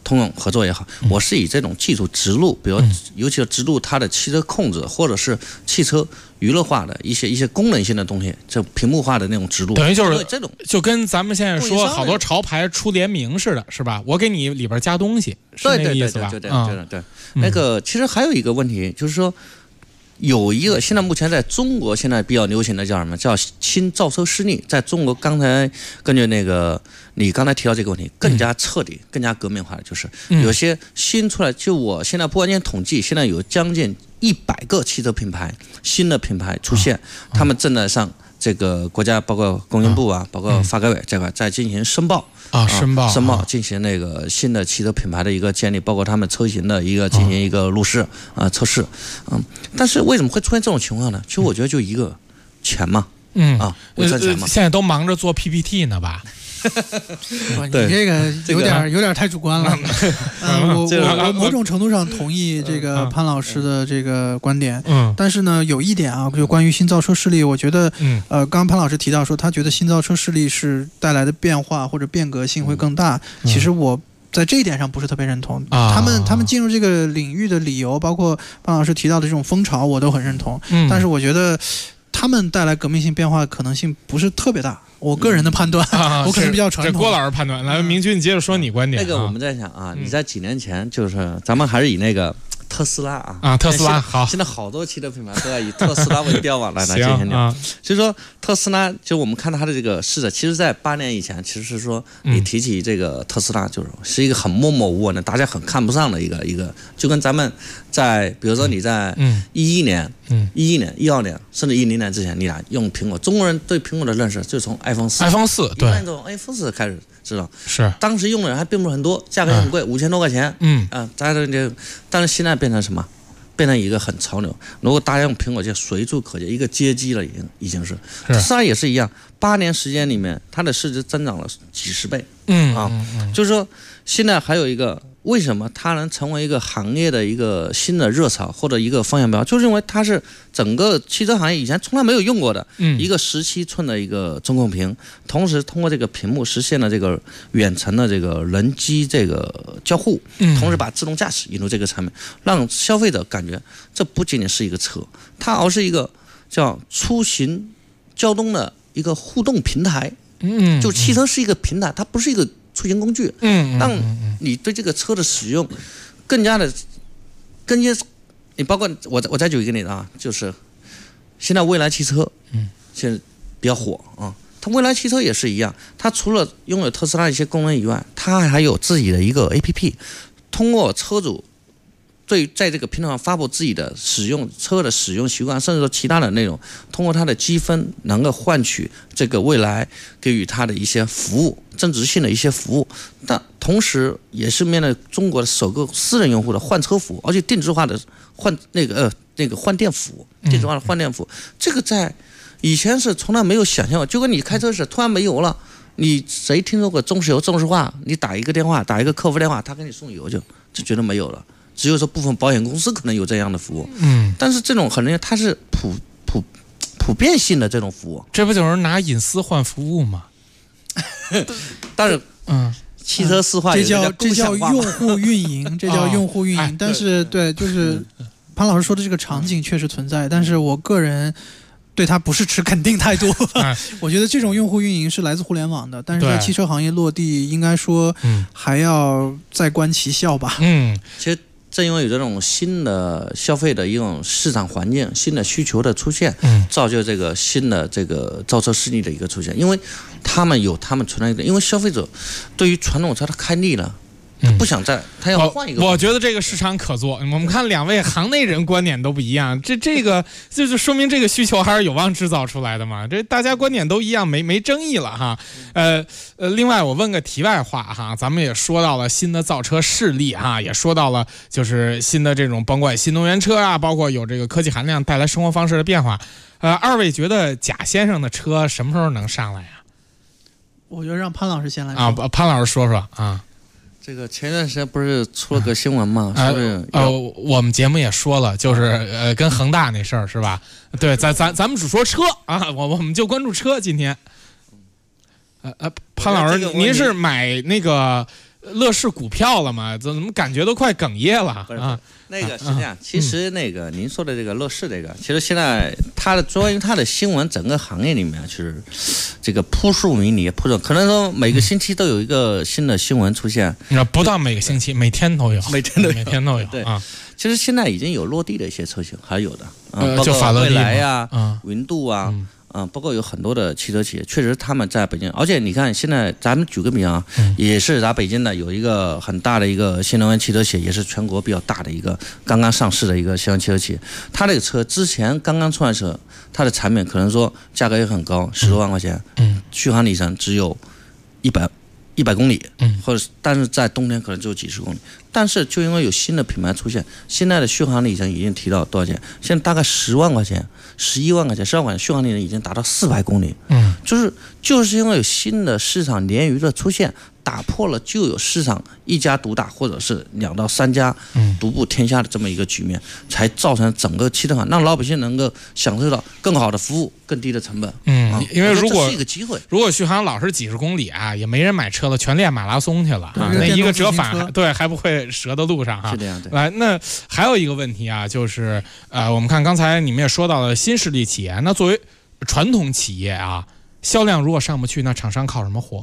通用合作也好，我是以这种技术植入，比如尤其是植入它的汽车控制或者是汽车娱乐化的一些功能性的东西，这屏幕化的那种植入， 等于就是这种就跟咱们现在说好多潮牌出联名似的，是吧？我给你里边加东西，是那个意思吧？ 对，那个其实还有一个问题就是说。有一个现在目前在中国现在比较流行的叫什么？叫新造车势力。在中国，刚才根据那个你刚才提到这个问题，更加彻底、更加革命化的就是有些新出来。就我现在不完全统计，现在有将近100个汽车品牌新的品牌出现，他们正在上这个国家包括工信部啊，包括发改委这块在进行申报。申报进行那个新的汽车品牌的一个建立，包括他们车型的一个进行一个路试测试，但是为什么会出现这种情况呢？其实我觉得就一个钱嘛，赚钱嘛。 现在都忙着做 PPT 呢吧？ 你这个有点太主观了。我某种程度上同意这个潘老师的这个观点，但是呢，有一点啊，就关于新造车势力，我觉得，刚刚潘老师提到说，他觉得新造车势力是带来的变化或者变革性会更大。其实我在这一点上不是特别认同。他们进入这个领域的理由，包括潘老师提到的这种风潮，我都很认同。但是我觉得他们带来革命性变化的可能性不是特别大。我个人的判断，我可能比较传统。 这郭老师判断，来，明君，你接着说你观点。 那个我们在想啊，你在几年前就是咱们还是以那个特斯拉特斯拉好， 现在好多汽车品牌都要以特斯拉为标榜来进行聊。所以说特斯拉，就我们看它的这个市值，其实在8年以前，其实是说你提起这个特斯拉，就是一个很默默无闻的，大家很看不上的一个，就跟咱们在比如说你在11年、12年，甚至10年之前，你俩用苹果，中国人对苹果的认识就从 iPhone 4， 对， 从 iPhone 4开始知道， 是当时用的人还并不是很多，价格很贵，5000多块钱，但是现在变成什么？变成一个很潮流。如果大家用苹果，就随处可见一个街机了，已经是。特斯拉也是一样，8年时间里面，它的市值增长了几十倍。就是说，现在还有一个。为什么它能成为一个行业的一个新的热潮或者一个方向标？就是因为它是整个汽车行业以前从来没有用过的一个17寸的一个中控屏，同时通过这个屏幕实现了这个远程的这个人机这个交互，同时把自动驾驶引入这个产品，让消费者感觉这不仅仅是一个车，它而是一个叫出行交通的一个互动平台。就汽车是一个平台，它不是一个出行工具，让你对这个车的使用更加的你包括我再举一个例子啊，就是现在蔚来汽车，现在比较火啊，它蔚来汽车也是一样，它除了拥有特斯拉一些功能以外，它还有自己的一个 APP， 通过车主在这个平台上发布自己的车的使用习惯，甚至说其他的内容，通过它的积分能够换取这个未来给予它的一些服务，增值性的一些服务。但同时也是面对中国的首个私人用户的换车服务，而且定制化的换电服务，定制化的换电服务，这个在以前是从来没有想象过，就跟你开车时突然没油了，你谁听说过中石油、中石化？你打一个客服电话，他给你送油就觉得没有了。只有说部分保险公司可能有这样的服务，但是这种可能它是普遍性的这种服务， 这不就是拿隐私换服务吗？ 但是，汽车私化这叫用户运营，这叫用户运营。但是，对，就是潘老师说的这个场景确实存在，但是我个人对它不是持肯定态度。我觉得这种用户运营是来自互联网的，但是在汽车行业落地，应该说还要再观其效吧。 其实。正因为有这种新的消费的一种市场环境、新的需求的出现，造就这个新的这个造车势力的一个出现。因为他们有他们存在的，因为消费者对于传统车他开腻了，他不想他要换一个。 我觉得这个市场可做。我们看两位行内人观点都不一样，这个就说明这个需求还是有望制造出来的嘛。这大家观点都一样，没争议了哈。另外我问个题外话哈，咱们也说到了新的造车势力哈，也说到了就是新的这种甭管新能源车啊，包括有这个科技含量带来生活方式的变化。二位觉得贾先生的车什么时候能上来呀？ 我觉得让潘老师先来说啊，潘老师说说啊。 这个前段时间不是出了个新闻吗？ 我们节目也说了，就是跟恒大那事儿是吧？对，咱们只说车啊，我们就关注车今天。潘老师，您是买那个乐视股票了吗？怎么感觉都快哽咽了啊？ 那个是这样，其实那个您说的这个乐视这个，其实现在关于它的新闻，整个行业里面是这个扑朔迷离，可能说每个星期都有一个新的新闻出现。 不到每个星期，每天都有，每天都有。 对啊， 其实现在已经有落地的一些车型，还有的， 就法拉利、 蔚来呀、云度啊。包括有很多的汽车企业，确实他们在北京，而且你看现在咱们举个比方，也是咱北京的有一个很大的一个新能源汽车企业，也是全国比较大的一个刚刚上市的一个新能源汽车企业。它这个车之前刚刚出来的时候，它的产品可能说价格也很高，10多万块钱，续航里程只有100公里，或者但是在冬天可能只有几十公里。但是就因为有新的品牌出现，现在的续航里程已经提到多少钱？现在大概10万块钱、11万块钱、12万块钱，续航里程已经达到400公里。就是因为有新的市场鲶鱼的出现，打破了旧有市场一家独大或者是2到3家独步天下的这么一个局面，才造成整个汽车行让老百姓能够享受到更好的服务、更低的成本。 因为如果是一个机会， 如果续航老是几十公里啊，也没人买车了，全练马拉松去了那一个折返还不会折到路上是这样。 来，那还有一个问题啊，就是我们看刚才你们也说到了新势力企业，那作为传统企业啊，销量如果上不去，那厂商靠什么活？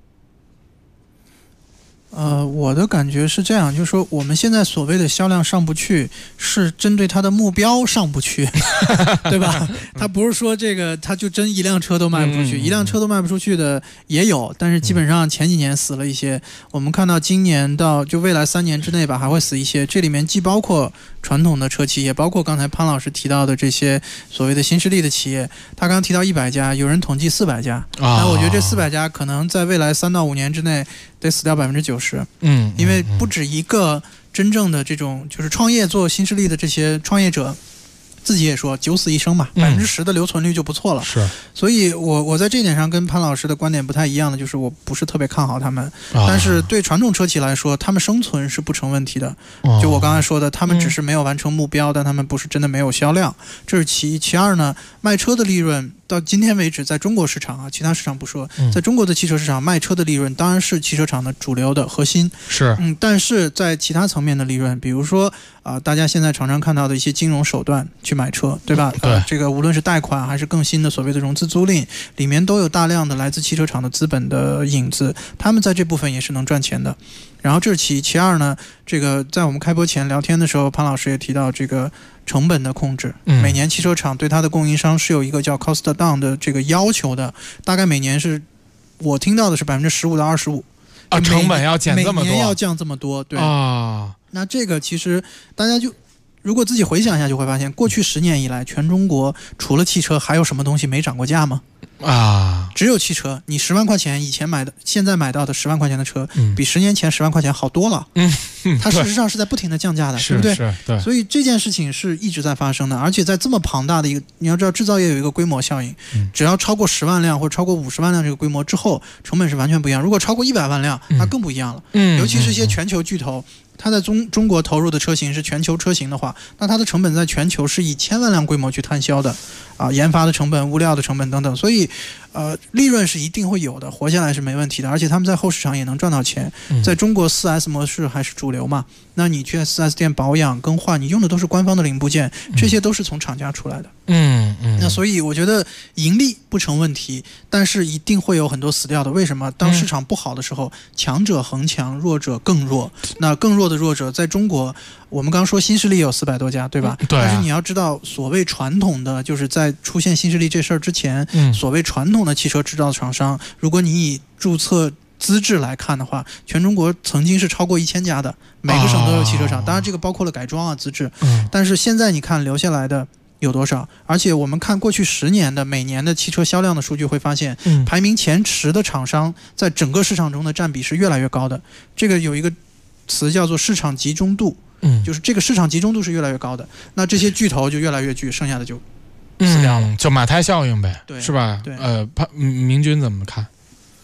我的感觉是这样，就是说我们现在所谓的销量上不去，是针对它的目标上不去，对吧？它不是说这个它就真一辆车都卖不出去，一辆车都卖不出去的也有，但是基本上前几年死了一些。我们看到今年到就未来3年之内吧，还会死一些。这里面既包括传统的车企，也包括刚才潘老师提到的这些所谓的新势力的企业。他刚刚提到100家，有人统计400家，那我觉得这400家可能在未来3到5年之内得死掉90%。因为不止一个真正的这种就是创业做新势力的这些创业者，自己也说9死1生嘛，10%的留存率就不错了。 是， 所以我在这点上跟潘老师的观点不太一样的，就是我不是特别看好他们。但是对传统车企来说，他们生存是不成问题的。就我刚才说的，他们只是没有完成目标，但他们不是真的没有销量，这是其一。其二呢，卖车的利润到今天为止，在中国市场啊，其他市场不说，在中国的汽车市场，卖车的利润当然是汽车厂的主流的核心。 是， 但是在其他层面的利润，比如说大家现在常常看到的一些金融手段去买车，对吧？ 对， 这个无论是贷款还是更新的所谓的融资租赁，里面都有大量的来自汽车厂的资本的影子，他们在这部分也是能赚钱的。然后这是其一，其二呢，这个在我们开播前聊天的时候，潘老师也提到这个成本的控制。每年汽车厂对它的供应商是有一个叫 cost down 的这个要求的，大概每年是我听到的是15%到25%。 成本要减这么多， 每年要降这么多，对那这个其实大家就如果自己回想一下，就会发现，过去10年以来，全中国除了汽车，还有什么东西没涨过价吗？只有汽车。你10万块钱以前买的，现在买到的10万块钱的车，比10年前10万块钱好多了。它事实上是在不停的降价的，对不对？ 对。 所以这件事情是一直在发生的，而且在这么庞大的一个，你要知道制造业有一个规模效应，只要超过10万辆或者超过50万辆这个规模之后，成本是完全不一样。如果超过100万辆，那更不一样了。尤其是一些全球巨头，它在中国投入的车型是全球车型的话，那它的成本在全球是以1000万辆规模去摊销的研发的成本、物料的成本等等，所以利润是一定会有的，活下来是没问题的，而且他们在后市场也能赚到钱。在中国 4S 模式还是主流嘛，那你去 4S 店保养更换，你用的都是官方的零部件，这些都是从厂家出来的。那所以我觉得盈利不成问题，但是一定会有很多死掉的。为什么？当市场不好的时候，强者恒强，弱者更弱。那更弱的弱者在中国，我们刚说新势力有400多家，对吧？ 对。 但是你要知道，所谓传统的，就是在出现新势力这事儿之前，所谓传统的汽车制造厂商，如果你以注册资质来看的话，全中国曾经是超过1000家的，每个省都有汽车厂。当然这个包括了改装资质。但是现在你看留下来的有多少？而且我们看过去10年的每年的汽车销量的数据，会发现排名前10的厂商在整个市场中的占比是越来越高的。这个有一个词叫做市场集中度，就是这个市场集中度是越来越高的，那这些巨头就越来越巨，剩下的就死掉了， 就马太效应呗， 对， 是吧？ 对， 明君怎么看？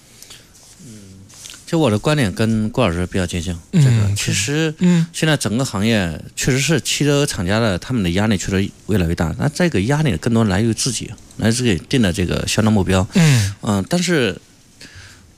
其实我的观点跟郭老师比较接近。这个其实，现在整个行业确实是汽车厂家的他们的压力确实越来越大。那这个压力更多来自于自己，来自于定的这个销量目标。但是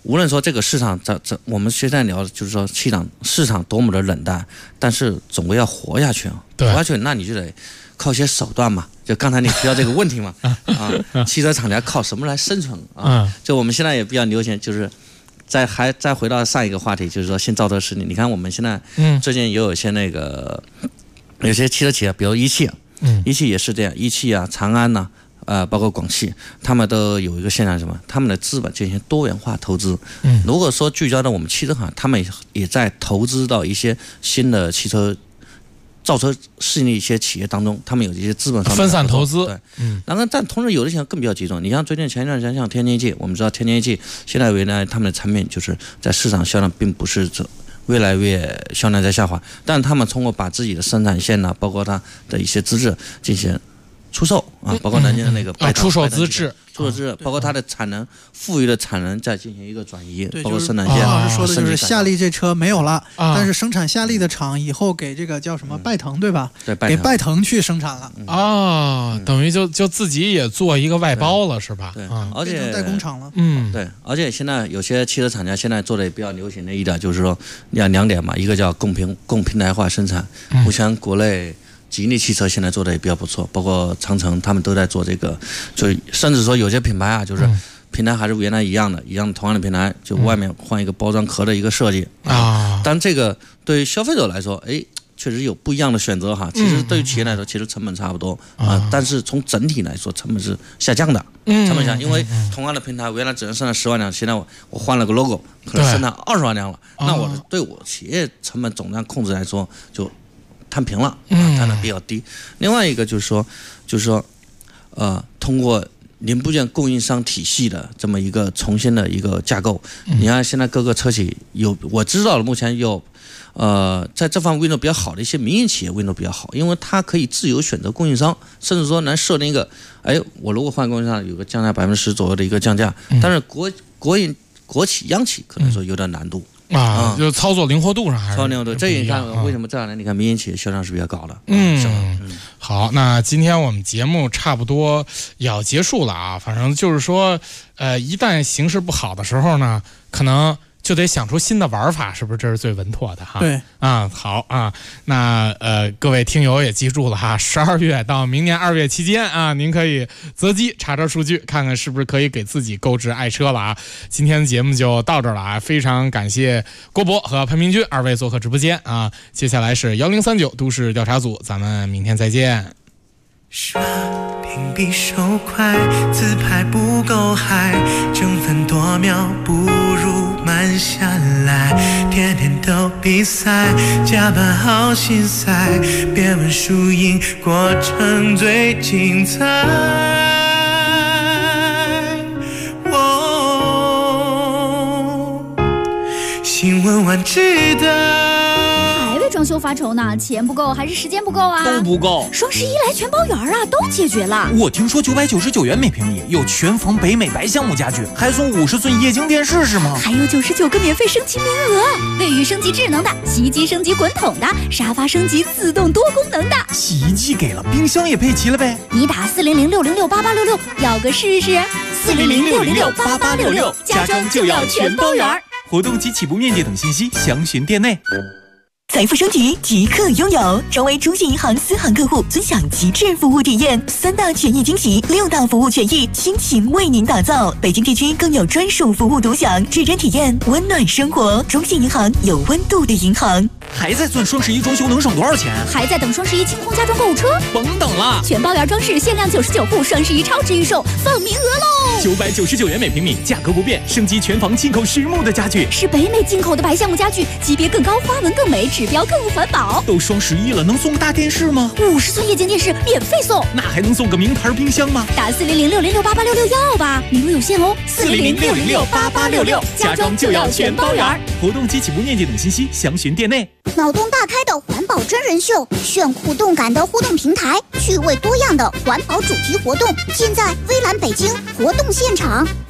无论说这个市场我们现在聊的就是说市场多么的冷淡，但是总归要活下去啊，活下去，那你就得靠些手段嘛。就刚才你提到这个问题嘛，汽车厂家靠什么来生存啊？就我们现在也比较流行，就是再回到上一个话题，就是说新造车势力。你看我们现在最近也有一些那个有些汽车企业，比如一汽，一汽也是这样，一汽啊、长安呐。包括广汽，他们都有一个现象，什么？他们的资本进行多元化投资。如果说聚焦到我们汽车行，他们也在投资到一些新的汽车造车势力一些企业当中，他们有一些资本上分散投资。 对，然后但同时有的情况更比较集中。你像最近前一段时间，像天津汽，我们知道天津汽现在原来他们的产品就是在市场销量并不是越来越销量在下滑，但他们通过把自己的生产线呢，包括它的一些资质进行出售啊，包括南京的那个出售资质， 包括它的产能富裕的产能再进行一个转移，包括生产线。 叶老师说的就是夏利这车没有了，但是生产夏利的厂以后给这个叫什么拜腾对吧？ 对， 给拜腾去生产了等于就自己也做一个外包了是吧？ 对，而且代工厂了。 对，而且现在有些汽车厂家现在做的也比较流行的一点就是说两点嘛，一个叫共平台化生产，目前国内。吉利汽车现在做的也比较不错，包括长城他们都在做这个，就甚至说有些品牌啊，就是平台还是原来一样的同样的平台，就外面换一个包装壳的一个设计但这个对于消费者来说，确实有不一样的选择哈。其实对于企业来说，其实成本差不多但是从整体来说，成本是下降的。成本下降，因为同样的平台原来只能生产10万辆，现在我换了个 logo， 可能生产20万辆了。那我对我企业成本总量控制来说就摊平了，摊的比较低。另外一个就是说，通过零部件供应商体系的这么一个重新的一个架构，你看现在各个车企我知道了，目前有，在这方面运作比较好的一些民营企业运作比较好，因为它可以自由选择供应商，甚至说能设定一个，我如果换供应商有个降价10%左右的一个降价，但是国企央企可能说有点难度。 就操作灵活度上还是操作灵活度，这你看为什么这2年你看民营企业销量是比较高的。 好，那今天我们节目差不多要结束了啊，反正就是说，一旦形势不好的时候呢，可能就得想出新的玩法，是不是？这是最稳妥的哈。 对好啊，那各位听友也记住了哈，12月到明年2月期间啊，您可以择机查查数据，看看是不是可以给自己购置爱车了啊。今天的节目就到这儿了啊，非常感谢郭博和潘明军2位做客直播间啊。接下来是1039都市调查组，咱们明天再见。 刷屏比手快，自拍不够嗨，争分夺秒不如慢下来，天天都比赛，加班好心塞，别问输赢，过程最精彩。新闻晚知道。 装修发愁呢，钱不够还是时间不够啊？ 都不够。 双11来全包圆啊，都解决了。 我听说999元每平米有全房北美白橡木家具，还送50寸液晶电视是吗？ 还有99个免费升级名额，卫浴升级智能的，洗衣机升级滚筒的，沙发升级自动多功能的。 洗衣机给了，冰箱也配齐了呗？ 你打400-606-8866要个试试。400-606-8866，家装就要全包圆。 活动及起步面积等信息详询店内。 财富升级即刻拥有，成为中信银行私行客户，尊享极致服务体验，3大权益惊喜，6大服务权益，倾情为您打造。北京地区更有专属服务独享，认真体验温暖生活。中信银行有温度的银行。 还在算双11装修能省多少钱？ 还在等双11清空家装购物车？ 甭等了， 全包圆装饰限量99户，双11超值预售，放名额喽 ！999元每平米，价格不变，升级全房进口实木的家具， 是北美进口的白橡木家具，级别更高，花纹更美，指标更环保。 都双11了，能送个大电视吗 ？50寸液晶电视免费送， 那还能送个名牌冰箱吗？ 打400-606-8866要吧，名额有限哦。 400-606-8866，家装就要全包圆。活动及起步面积等信息详询店内。 脑洞大开的环保真人秀，炫酷动感的互动平台，趣味多样的环保主题活动，尽在微蓝北京活动现场。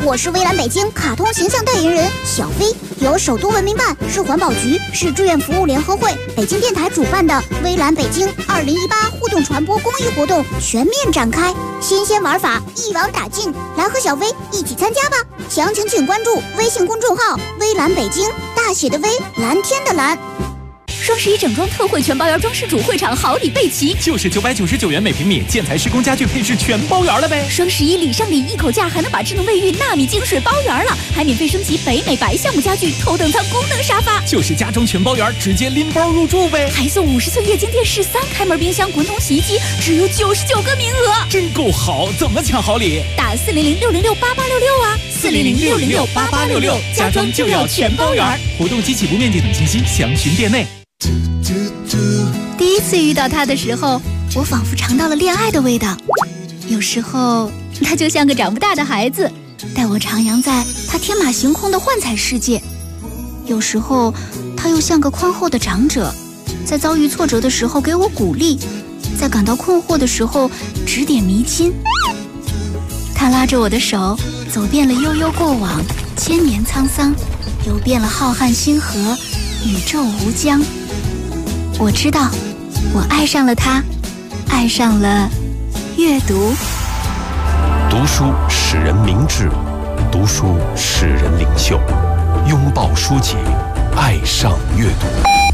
我是蔚蓝北京卡通形象代言人小飞，由首都文明办、市环保局、市志愿服务联合会、北京电台主办的蔚蓝北京2018互动传播公益活动全面展开，新鲜玩法一网打尽，来和小飞一起参加吧！详情请关注微信公众号“蔚蓝北京”，大写的微，蓝天的蓝。 双11整装特惠全包圆装饰主会场好礼备齐， 就是999元每平米，建材施工家具配饰全包圆了呗。 双11礼上礼，一口价还能把智能卫浴纳米净水包圆了，还免费升级北美白橡木家具头等舱功能沙发， 就是家装全包圆，直接拎包入住呗。 还送50寸液晶电视、3开门冰箱、滚筒洗衣机，只有99个名额， 真够好！怎么抢好礼？ 打400-606-8866啊，400-606-8866，家装就要全包圆。 活动及起步面积等信息详询店内。 第一次遇到他的时候，我仿佛尝到了恋爱的味道。有时候他就像个长不大的孩子，带我徜徉在他天马行空的幻彩世界；有时候他又像个宽厚的长者，在遭遇挫折的时候给我鼓励，在感到困惑的时候指点迷津。他拉着我的手，走遍了悠悠过往，千年沧桑，游遍了浩瀚星河，宇宙无疆。我知道，我爱上了他，爱上了阅读。 读书使人明智，读书使人领袖。拥抱书籍，爱上阅读。